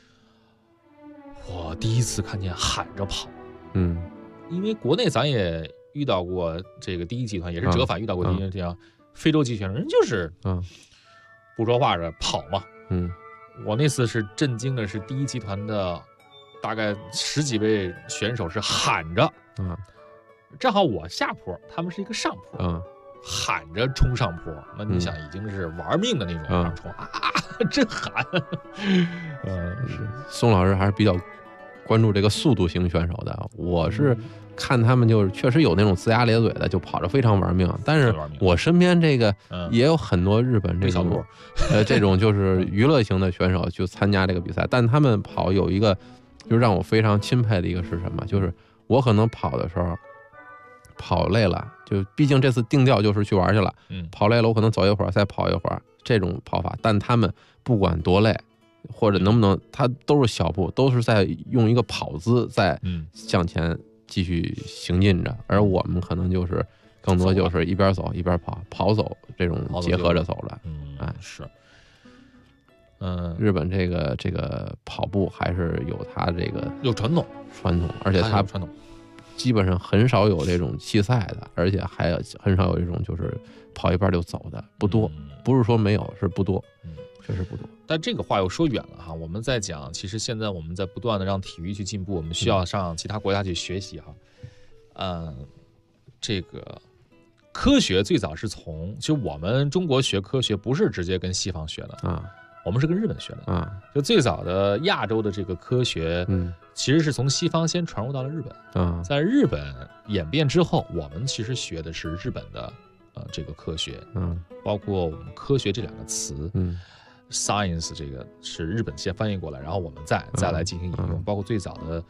我第一次看见喊着跑，因为国内咱也遇到过这个第1集团，也是折返遇到过这样非洲籍选手，人就是不说话着跑嘛。我那次是震惊的是第1集团的大概10几位选手是喊着，正好我下坡，他们是一个上坡，喊着冲上坡，那你想已经是玩命的那种往上冲真喊。 是宋老师还是比较关注这个速度型选手的，我是看他们就是确实有那种龇牙咧嘴的，就跑着非常玩命。但是我身边这个也有很多日本这种这种就是娱乐型的选手就参加这个比赛，但他们跑有一个就让我非常钦佩的一个是什么？就是我可能跑的时候跑累了，就毕竟这次定调就是去玩去了，跑累了我可能走一会儿再跑一会儿这种跑法，但他们不管多累或者能不能，他都是小步，都是在用一个跑姿在向前继续行进着，而我们可能就是更多就是一边走一边跑走这种结合着走的。 是， 日本这个跑步还是有它这个有传统， 而且它基本上很少有这种弃赛的，而且还很少有这种就是跑一半就走的，不多，不是说没有，是不多，确实不多。 但这个话又说远了哈，我们在讲，其实现在我们在不断的让体育去进步，我们需要上其他国家去学习哈。这个科学最早是其实我们中国学科学不是直接跟西方学的我们是跟日本学的就最早的亚洲的这个科学，其实是从西方先传入到了日本在日本演变之后，我们其实学的是日本的这个科学，包括我们科学这2个词，science 这个是日本先翻译过来，然后我们再来进行引用，包括最早的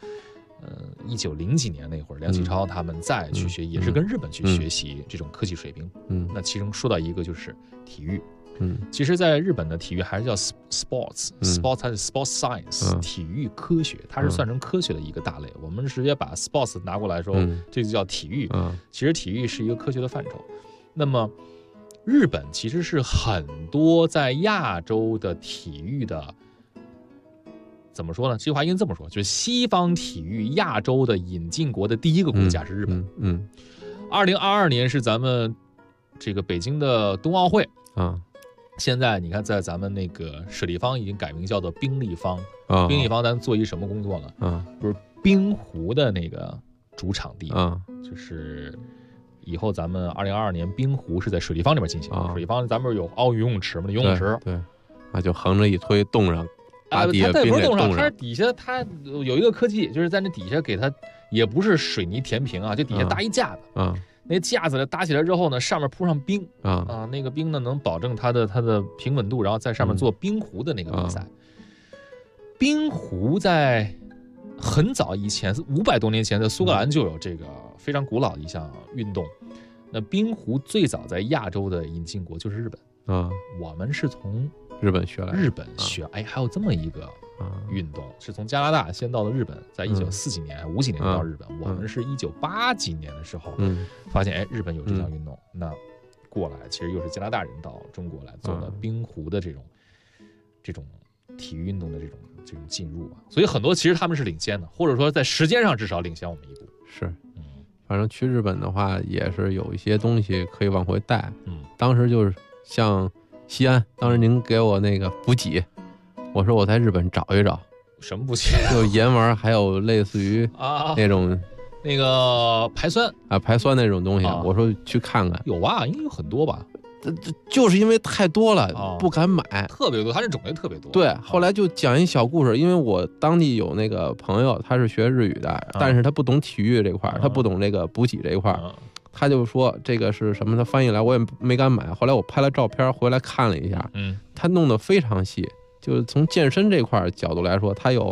1900几年那会儿，梁启超他们再去学，也是跟日本去学习这种科技水平。那其中说到一个就是体育。其实在日本的体育还是叫 sports 还是 sports science，体育科学，它是算成科学的一个大类。我们直接把 sports 拿过来说，这就叫体育。其实体育是一个科学的范畴。那么日本其实是很多在亚洲的体育的，怎么说呢？这句话应该这么说，就是西方体育亚洲的引进国的第1个国家是日本。2022年是咱们这个北京的冬奥会现在你看，在咱们那个水立方已经改名叫做冰立方。冰立方咱做一什么工作呢？不是冰壶的那个主场地就是以后咱们2022年冰壶是在水立方里边进行。水立方咱们有奥运游泳池嘛？游泳池对，就横着一推冻上，把底下冰给冻上。 它底下它有一个科技，就是在那底下给它也不是水泥填平就底下搭一架子。那架子搭起来之后呢，上面铺上冰那个冰呢能保证它的平稳度，然后在上面做冰壶的那个比赛。冰壶在很早以前，500多年前，在苏格兰就有这个非常古老的一项运动。那冰壶最早在亚洲的引进国就是日本我们是从日本学来的。 日本学，还有这么一个运动，是从加拿大先到了日本，在1940几年、50几年到日本。我们是1980几年的时候发现，日本有这项运动，那过来其实又是加拿大人到中国来做的冰壶的这种体育运动的这种进入吧。所以很多其实他们是领先的，或者说在时间上至少领先我们一步。 是，反正去日本的话也是有一些东西可以往回带。当时就是像西安，当时您给我那个补给，我说我在日本找一找什么补给， 就盐丸，还有类似于那种那个排酸排酸那种东西。我说去看看， 有吧，应该有很多吧。 就是因为太多了，不敢买， 特别多，它这种类特别多。 对，后来就讲一小故事，因为我当地有那个朋友，他是学日语的，但是他不懂体育这块，他不懂这个补给这一块，他就说这个是什么，他翻译来我也没敢买。后来我拍了照片回来看了一下，他弄得非常细，就是从健身这块角度来说，他有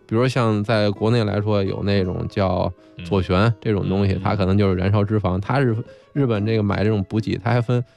比如像在国内来说有那种叫左旋这种东西，它可能就是燃烧脂肪。它是日本这个买这种补给，它还分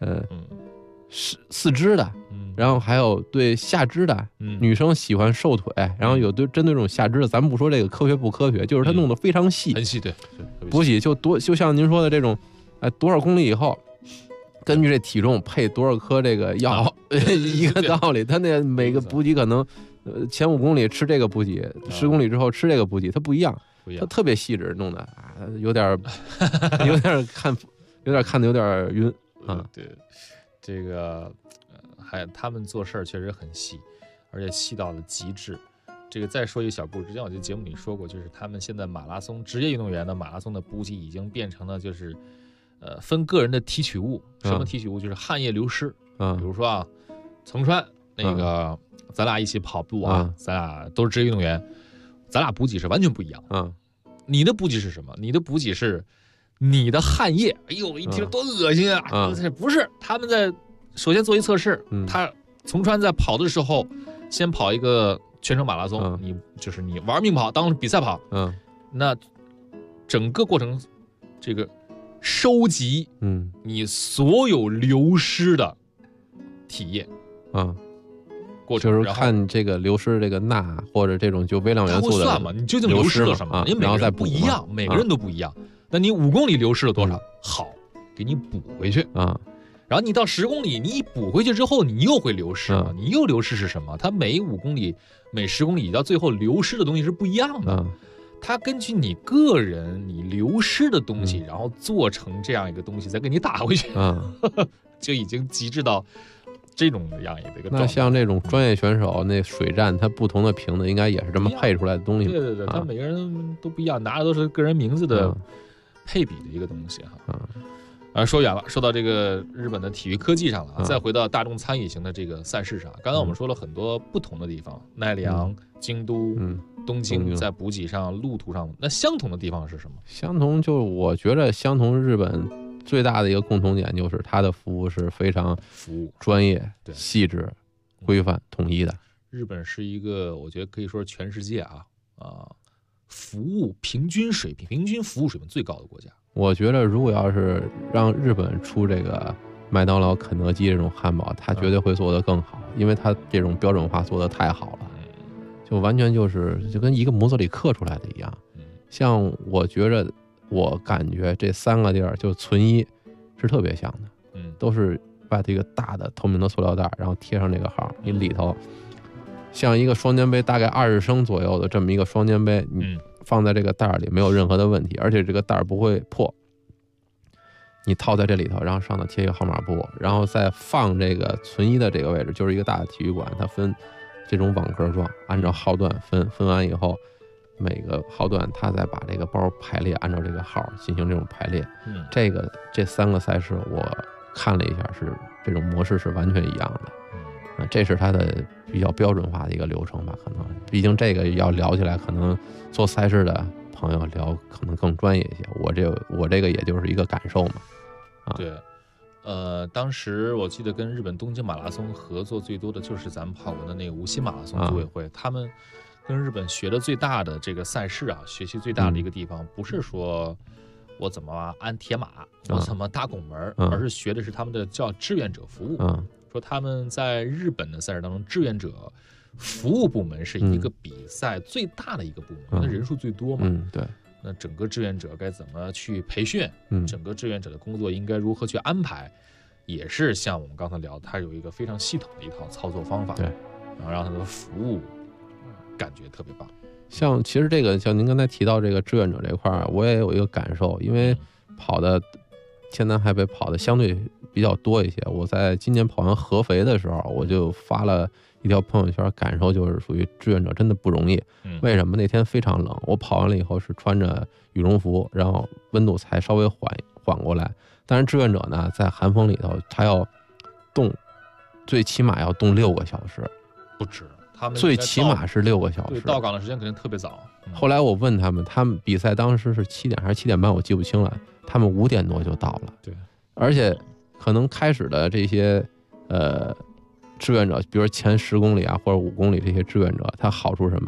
四肢的，然后还有对下肢的，女生喜欢瘦腿，然后有针对这种下肢的，咱们不说这个科学不科学，就是它弄得非常细， 很细，对， 补给就像您说的这种，多少公里以后，根据这体重配多少颗这个药，一个道理。它那每个补给可能，前5公里吃这个补给，10公里之后吃这个补给，它不一样，它特别细致，弄得有点看的有点晕啊。 对，这个他们做事儿确实很细，而且细到了极致。这个再说一个小故事，之前我在节目里说过，就是他们现在马拉松职业运动员的马拉松的补给已经变成了就是分个人的提取物。什么提取物？就是汗液流失。比如说啊，层川那个咱俩一起跑步啊，咱俩都是职业运动员，咱俩补给是完全不一样。你的补给是什么？你的补给是你的汗液。哎呦，一听多恶心啊！不是，他们在首先做一测试，他从川在跑的时候，先跑一个全程马拉松，你就是你玩命跑，当比赛跑，那整个过程这个收集，你所有流失的体液，过程就是看这个流失这个钠或者这种就微量元素的， 算嘛？你究竟流失了什么？因为每个人不一样，每个人都不一样。那你5公里流失了多少？好，给你补回去啊。然后你到10公里，你补回去之后，你又会流失了。你又流失是什么？它每5公里、每10公里到最后流失的东西是不一样的。它根据你个人你流失的东西，然后做成这样一个东西，再给你打回去，就已经极致到这种样一个状态。 那像这种专业选手，那水站它不同的瓶子应该也是这么配出来的东西。 对，它每个人都不一样，拿的都是个人名字的配比的一个东西哈。说远了，说到这个日本的体育科技上了，再回到大众参与型的这个赛事上。刚才我们说了很多不同的地方，奈良、京都、东京，在补给上、路途上，那相同的地方是什么？ 相同就我觉得相同日本最大的一个共同点就是它的服务是非常专业、细致、规范、统一的。 日本是一个我觉得可以说是全世界服务平均服务水平最高的国家。 我觉得如果要是让日本出这个麦当劳、肯德基这种汉堡，它绝对会做得更好，因为它这种标准化做得太好了，就完全就跟一个模子里刻出来的一样。像我觉着，我感觉这3个地儿就存一是特别像的，都是把这个大的透明的塑料袋，然后贴上这个号，你里头像一个双肩背，大概20升左右的这么一个双肩背，你放在这个袋里没有任何的问题，而且这个袋不会破。你套在这里头，然后上头贴一个号码布，然后再放这个存一的这个位置，就是一个大的体育馆，它分这种网格状，按照号段分完以后，每个号段它再把这个包排列，按照这个号进行这种排列。这3个赛事我看了一下，是这种模式是完全一样的。这是它的比较标准化的一个流程吧，可能毕竟这个要聊起来，可能做赛事的朋友聊可能更专业一些。我这个也就是一个感受嘛。 对，当时我记得跟日本东京马拉松合作最多的就是咱们跑过的那个无锡马拉松组委会，他们跟日本学的最大的这个赛事学习最大的一个地方，不是说我怎么安铁马，我怎么搭拱门，而是学的是他们的叫志愿者服务。说他们在日本的赛事当中，志愿者服务部门是一个比赛最大的一个部门，那人数最多嘛。 对。 那整个志愿者该怎么去培训？整个志愿者的工作应该如何去安排？也是像我们刚才聊的，它有一个非常系统的一套操作方法， 对， 然后让它的服务感觉特别棒。 像其实这个像您刚才提到这个志愿者这块，我也有一个感受，因为跑的天南海北跑的相对比较多一些。我在今年跑完合肥的时候，我就发了一条朋友圈，感受就是属于志愿者真的不容易。为什么？那天非常冷，我跑完了以后是穿着羽绒服，然后温度才稍微缓过来。但是志愿者呢，在寒风里头，他要冻，最起码要冻6个小时， 不止。他们最起码是6个小时。 对，到岗的时间肯定特别早。 后来我问他们比赛当时是7点还是7点半，我记不清了。他们5点多就到了。 对， 而且可能开始的这些志愿者，比如前10公里或者5公里这些志愿者，他好处是什么？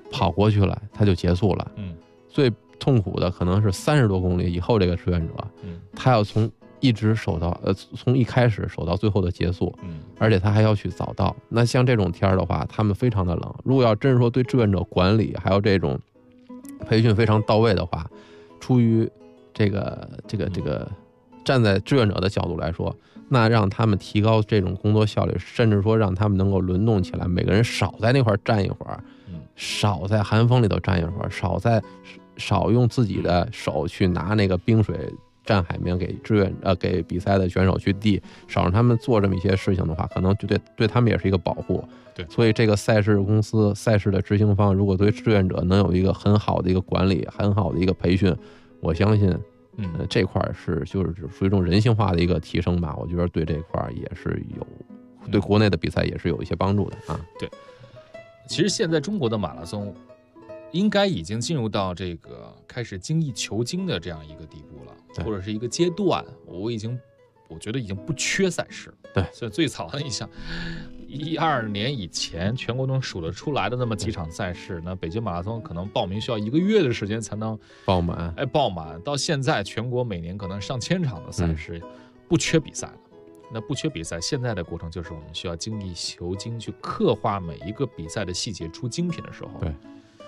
跑过去了，他就结束了。最痛苦的可能是30多公里以后，这个志愿者，他要一直守到从一开始守到最后的结束，而且他还要去早到。那像这种天的话，他们非常的冷。如果要真是说对志愿者管理还有这种培训非常到位的话，出于这个站在志愿者的角度来说，那让他们提高这种工作效率，甚至说让他们能够轮动起来，每个人少在那块站一会儿，少在寒风里头站一会儿，少用自己的手去拿那个冰水蘸海绵给比赛的选手去递，少让他们做这么一些事情的话，可能就对他们也是一个保护。 对， 所以这个赛事公司、赛事的执行方，如果对志愿者能有一个很好的一个管理、很好的一个培训，我相信，这块就是属于一种人性化的一个提升吧。我觉得对这块也是对国内的比赛也是有一些帮助的啊。 对，其实现在中国的马拉松应该已经进入到这个开始精益求精的这样一个地步了，或者是一个阶段。我觉得已经不缺赛事。 对， 所以最早的你想，12年以前全国能数得出来的那么几场赛事，那北京马拉松可能报名需要1个月的时间才能爆满。 爆满到现在全国每年可能上千场的赛事，不缺比赛了。那不缺比赛，现在的过程就是我们需要精益求精，去刻画每一个比赛的细节出精品的时候。 对。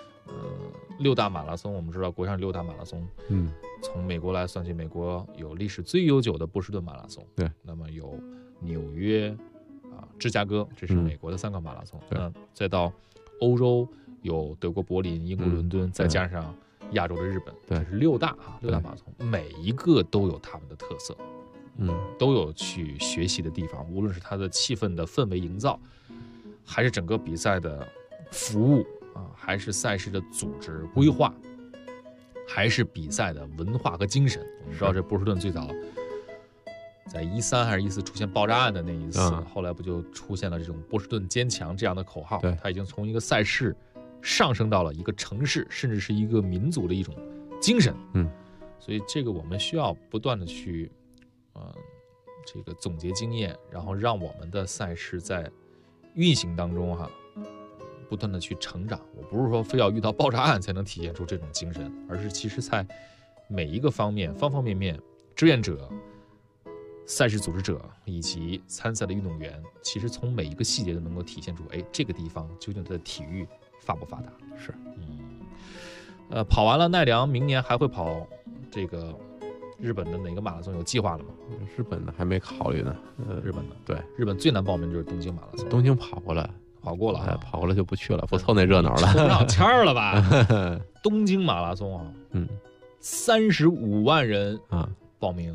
6大马拉松，我们知道国上6大马拉松，从美国来算起，美国有历史最悠久的波士顿马拉松， 对， 那么有纽约芝加哥，这是美国的3个马拉松，再到欧洲有德国柏林、英国伦敦，再加上亚洲的日本，这是6大马拉松，每一个都有他们的特色，都有去学习的地方，无论是它的气氛的氛围营造，还是整个比赛的服务还是赛事的组织规划，还是比赛的文化和精神。我们知道这波士顿最早在13还是14出现爆炸案的那一次，后来不就出现了这种波士顿坚强这样的口号，它已经从一个赛事上升到了一个城市甚至是一个民族的一种精神。所以这个我们需要不断的去这个总结经验，然后让我们的赛事在运行当中不断的去成长。我不是说非要遇到爆炸案才能体现出这种精神，而是其实在每一个方面方方面面，志愿者、赛事组织者以及参赛的运动员，其实从每一个细节都能够体现出，这个地方究竟它的体育发不发达。 是， 跑完了奈良，明年还会跑这个日本的哪个马拉松有计划了吗？ 日本的还没考虑呢。 日本的， 对， 日本最难报名就是东京马拉松。 东京跑过了。 跑过了， 跑过了就不去了，不凑那热闹了， 抽不上签了吧？东京马拉松35万人报名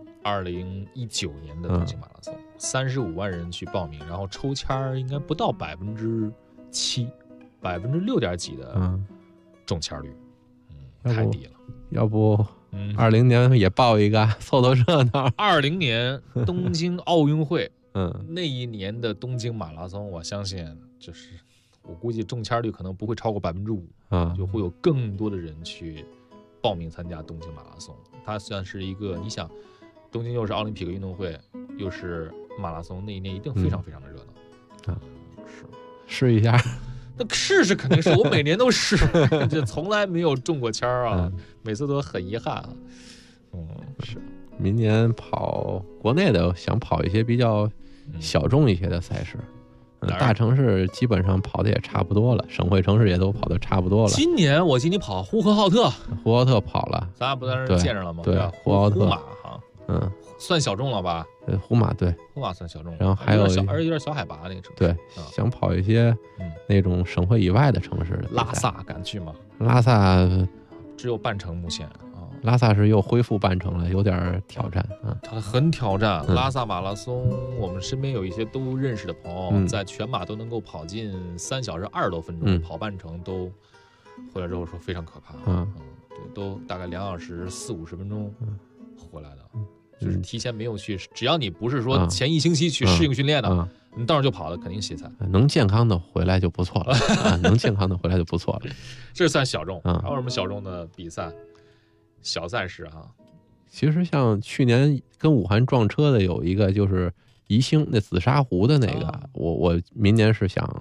，2019年的东京马拉松，35万人去报名，然后抽签应该不到7%，6%几的中签率，太低了。 要不20年也报一个，凑凑热闹。 20年东京奥运会。那一年的东京马拉松，我相信就是我估计中签率可能不会超过5%，就会有更多的人去报名参加东京马拉松。它算是一个，你想，东京又是奥林匹克运动会，又是马拉松，那一年一定非常非常的热闹。 试一下， 那试肯定是，我每年都试，这从来没有中过签每次都很遗憾是。明年跑国内的，想跑一些比较小众一些的赛事，大城市基本上跑的也差不多了，省会城市也都跑的差不多了。 今年我记你跑呼和浩特跑了， 咱俩不在那儿见着了吗？ 对，呼和浩特马算小众了吧？ 呼马对， 呼马算小众， 然后还有而且有点小海拔那个城市。 对，想跑一些那种省会以外的城市。 拉萨敢去吗？ 拉萨只有半程目前。 拉萨是又恢复半程了，有点挑战它很挑战。拉萨马拉松，我们身边有一些都认识的朋友，在全马都能够跑进3小时20多分钟，跑半程都回来之后说非常可怕。对，都大概2小时40-50分钟回来的，就是提前没有去。只要你不是说前1星期去适应训练的，你到时候就跑了，肯定歇菜。 能健康的回来就不错了，能健康的回来就不错了。 这算小众。还有什么小众的比赛？小赛事其实像去年跟武汉撞车的有一个就是宜兴那紫砂壶的那个，我明年是想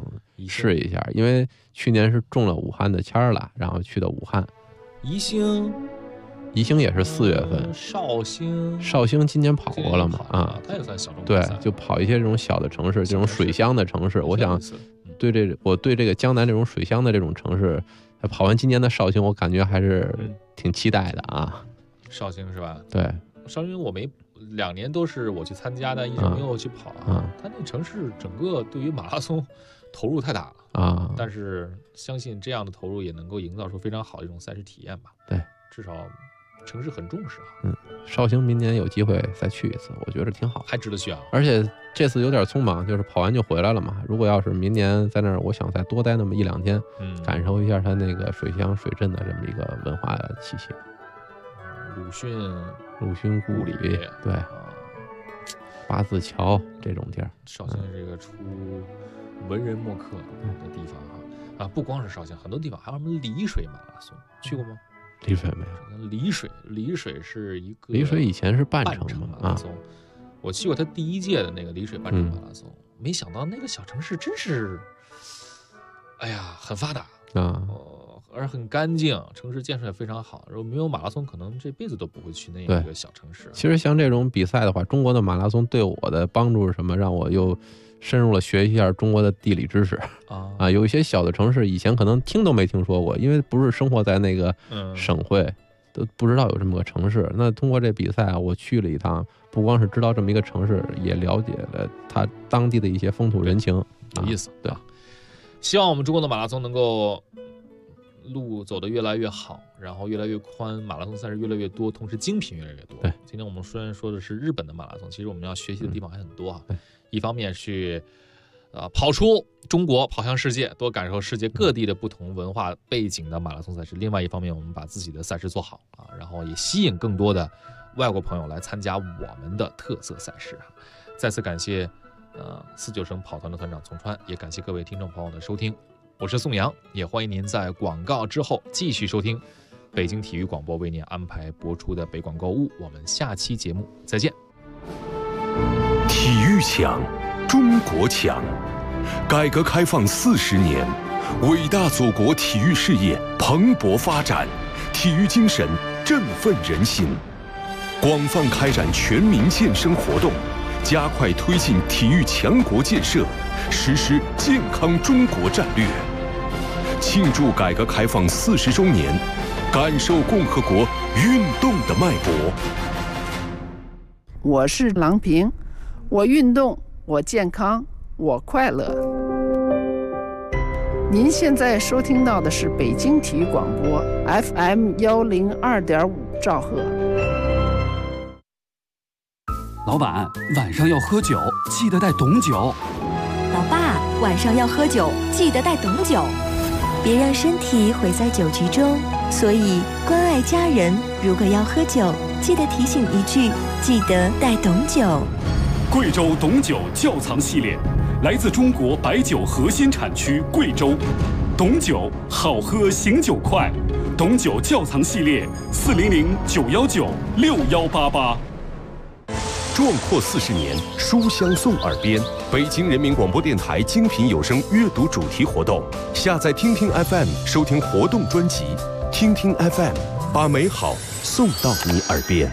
试一下，因为去年是中了武汉的签了，然后去的武汉。 宜兴也是4月份。绍兴今年跑过了嘛？啊， 它也算小众。 对，就跑一些这种小的城市，这种水乡的城市。我想我对这个江南这种水乡的这种城市，跑完今年的绍兴，我感觉还是挺期待的啊。 绍兴是吧？ 对， 绍兴我2年都是我去参加的，一直没有去跑。它那城市整个对于马拉松投入太大了啊， 但是相信这样的投入也能够营造出非常好的一种赛事体验吧。 对， 至少城市很重视啊。 绍兴明年有机会再去一次，我觉得挺好， 还值得去啊。 而且这次有点匆忙，就是跑完就回来了嘛。如果要是明年在那儿，我想再多待那么1-2天，感受一下它那个水乡水镇的这么一个文化气息。鲁迅故里，对，八字桥这种地儿， 绍兴这个出文人墨客的地方啊，不光是绍兴，很多地方还有什么丽水马拉松，去过吗？ 丽水没有。 丽水是一个丽水以前是半程马拉松，我去过它第1届的那个丽水半程马拉松，没想到那个小城市真是，哎呀，很发达啊。 而很干净，城市建设也非常好。如果没有马拉松，可能这辈子都不会去那一个小城市。 其实像这种比赛的话，中国的马拉松对我的帮助是什么？让我又深入了学习一下中国的地理知识啊。有一些小的城市以前可能听都没听说过，因为不是生活在那个省会，都不知道有这么个城市。那通过这比赛啊，我去了一趟，不光是知道这么一个城市，也了解了它当地的一些风土人情， 有意思。 对， 希望我们中国的马拉松能够路走得越来越好，然后越来越宽，马拉松赛事越来越多，同时精品越来越多。 对， 今天我们虽然说的是日本的马拉松，其实我们要学习的地方还很多啊。一方面去跑出中国，跑向世界，多感受世界各地的不同文化背景的马拉松赛事；另外一方面，我们把自己的赛事做好啊，然后也吸引更多的外国朋友来参加我们的特色赛事啊。再次感谢49省跑团的团长丛川，也感谢各位听众朋友的收听。我是宋阳，也欢迎您在广告之后继续收听北京体育广播为您安排播出的北广购物。我们下期节目再见。 体育强，中国强。改革开放40年，伟大祖国体育事业蓬勃发展，体育精神振奋人心。广泛开展全民健身活动，加快推进体育强国建设，实施健康中国战略。庆祝改革开放40周年，感受共和国运动的脉搏。 我是郎平，我运动，我健康，我快乐。您现在收听到的是北京体育广播 FM 102.5兆赫。 老板，晚上要喝酒，记得带懂酒。 老爸，晚上要喝酒，记得带懂酒。别让身体毁在酒局中，所以关爱家人，如果要喝酒，记得提醒一句，记得带懂酒。 贵州懂酒窖藏系列，来自中国白酒核心产区贵州。懂酒好喝，醒酒快。懂酒窖藏系列，400-919-6188。 壮阔40年，书香送耳边。北京人民广播电台精品有声阅读主题活动，下载听听 FM 收听活动专辑，听听 FM 把美好送到你耳边。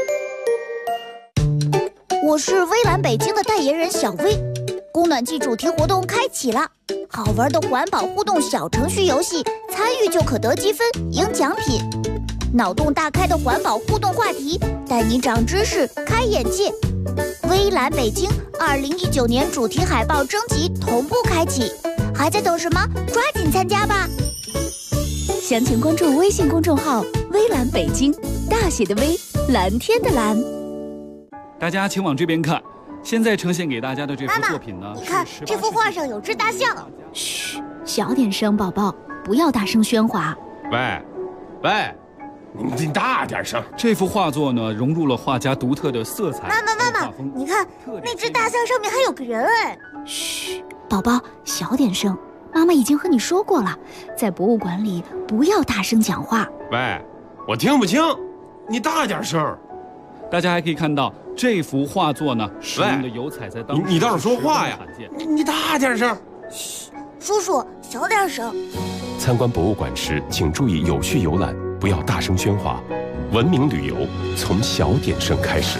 我是微蓝北京的代言人小薇，供暖季主题活动开启了，好玩的环保互动小程序游戏，参与就可得积分赢奖品。脑洞大开的环保互动话题，带你长知识开眼界。微蓝北京2019年主题海报征集同步开启，还在等什么？抓紧参加吧！ 详情关注微信公众号微蓝北京，大写的微，蓝天的蓝。 大家请往这边看，现在呈现给大家的这幅作品呢， 你看这幅画上有只大象。 嘘，小点声，宝宝，不要大声喧哗。 喂， 你大点声！ 这幅画作呢，融入了画家独特的色彩。 妈妈，你看那只大象上面还有个人哎！ 嘘，宝宝，小点声。妈妈已经和你说过了，在博物馆里不要大声讲话。 喂，我听不清，你大点声。 大家还可以看到这幅画作呢，使用的油彩在当时你倒是说话呀！你大点声。 嘘， 叔叔，小点声。 参观博物馆时，请注意有序游览，不要大声喧哗。文明旅游从小点声开始。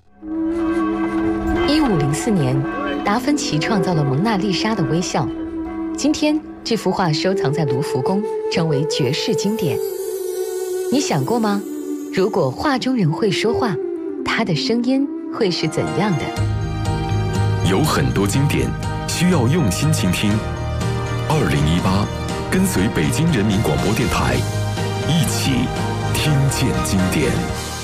1504年，达芬奇创造了蒙娜丽莎的微笑。今天，这幅画收藏在卢浮宫，成为绝世经典。你想过吗？如果画中人会说话，他的声音会是怎样的？ 有很多经典需要用心倾听。2018，跟随北京人民广播电台，一起听见经典。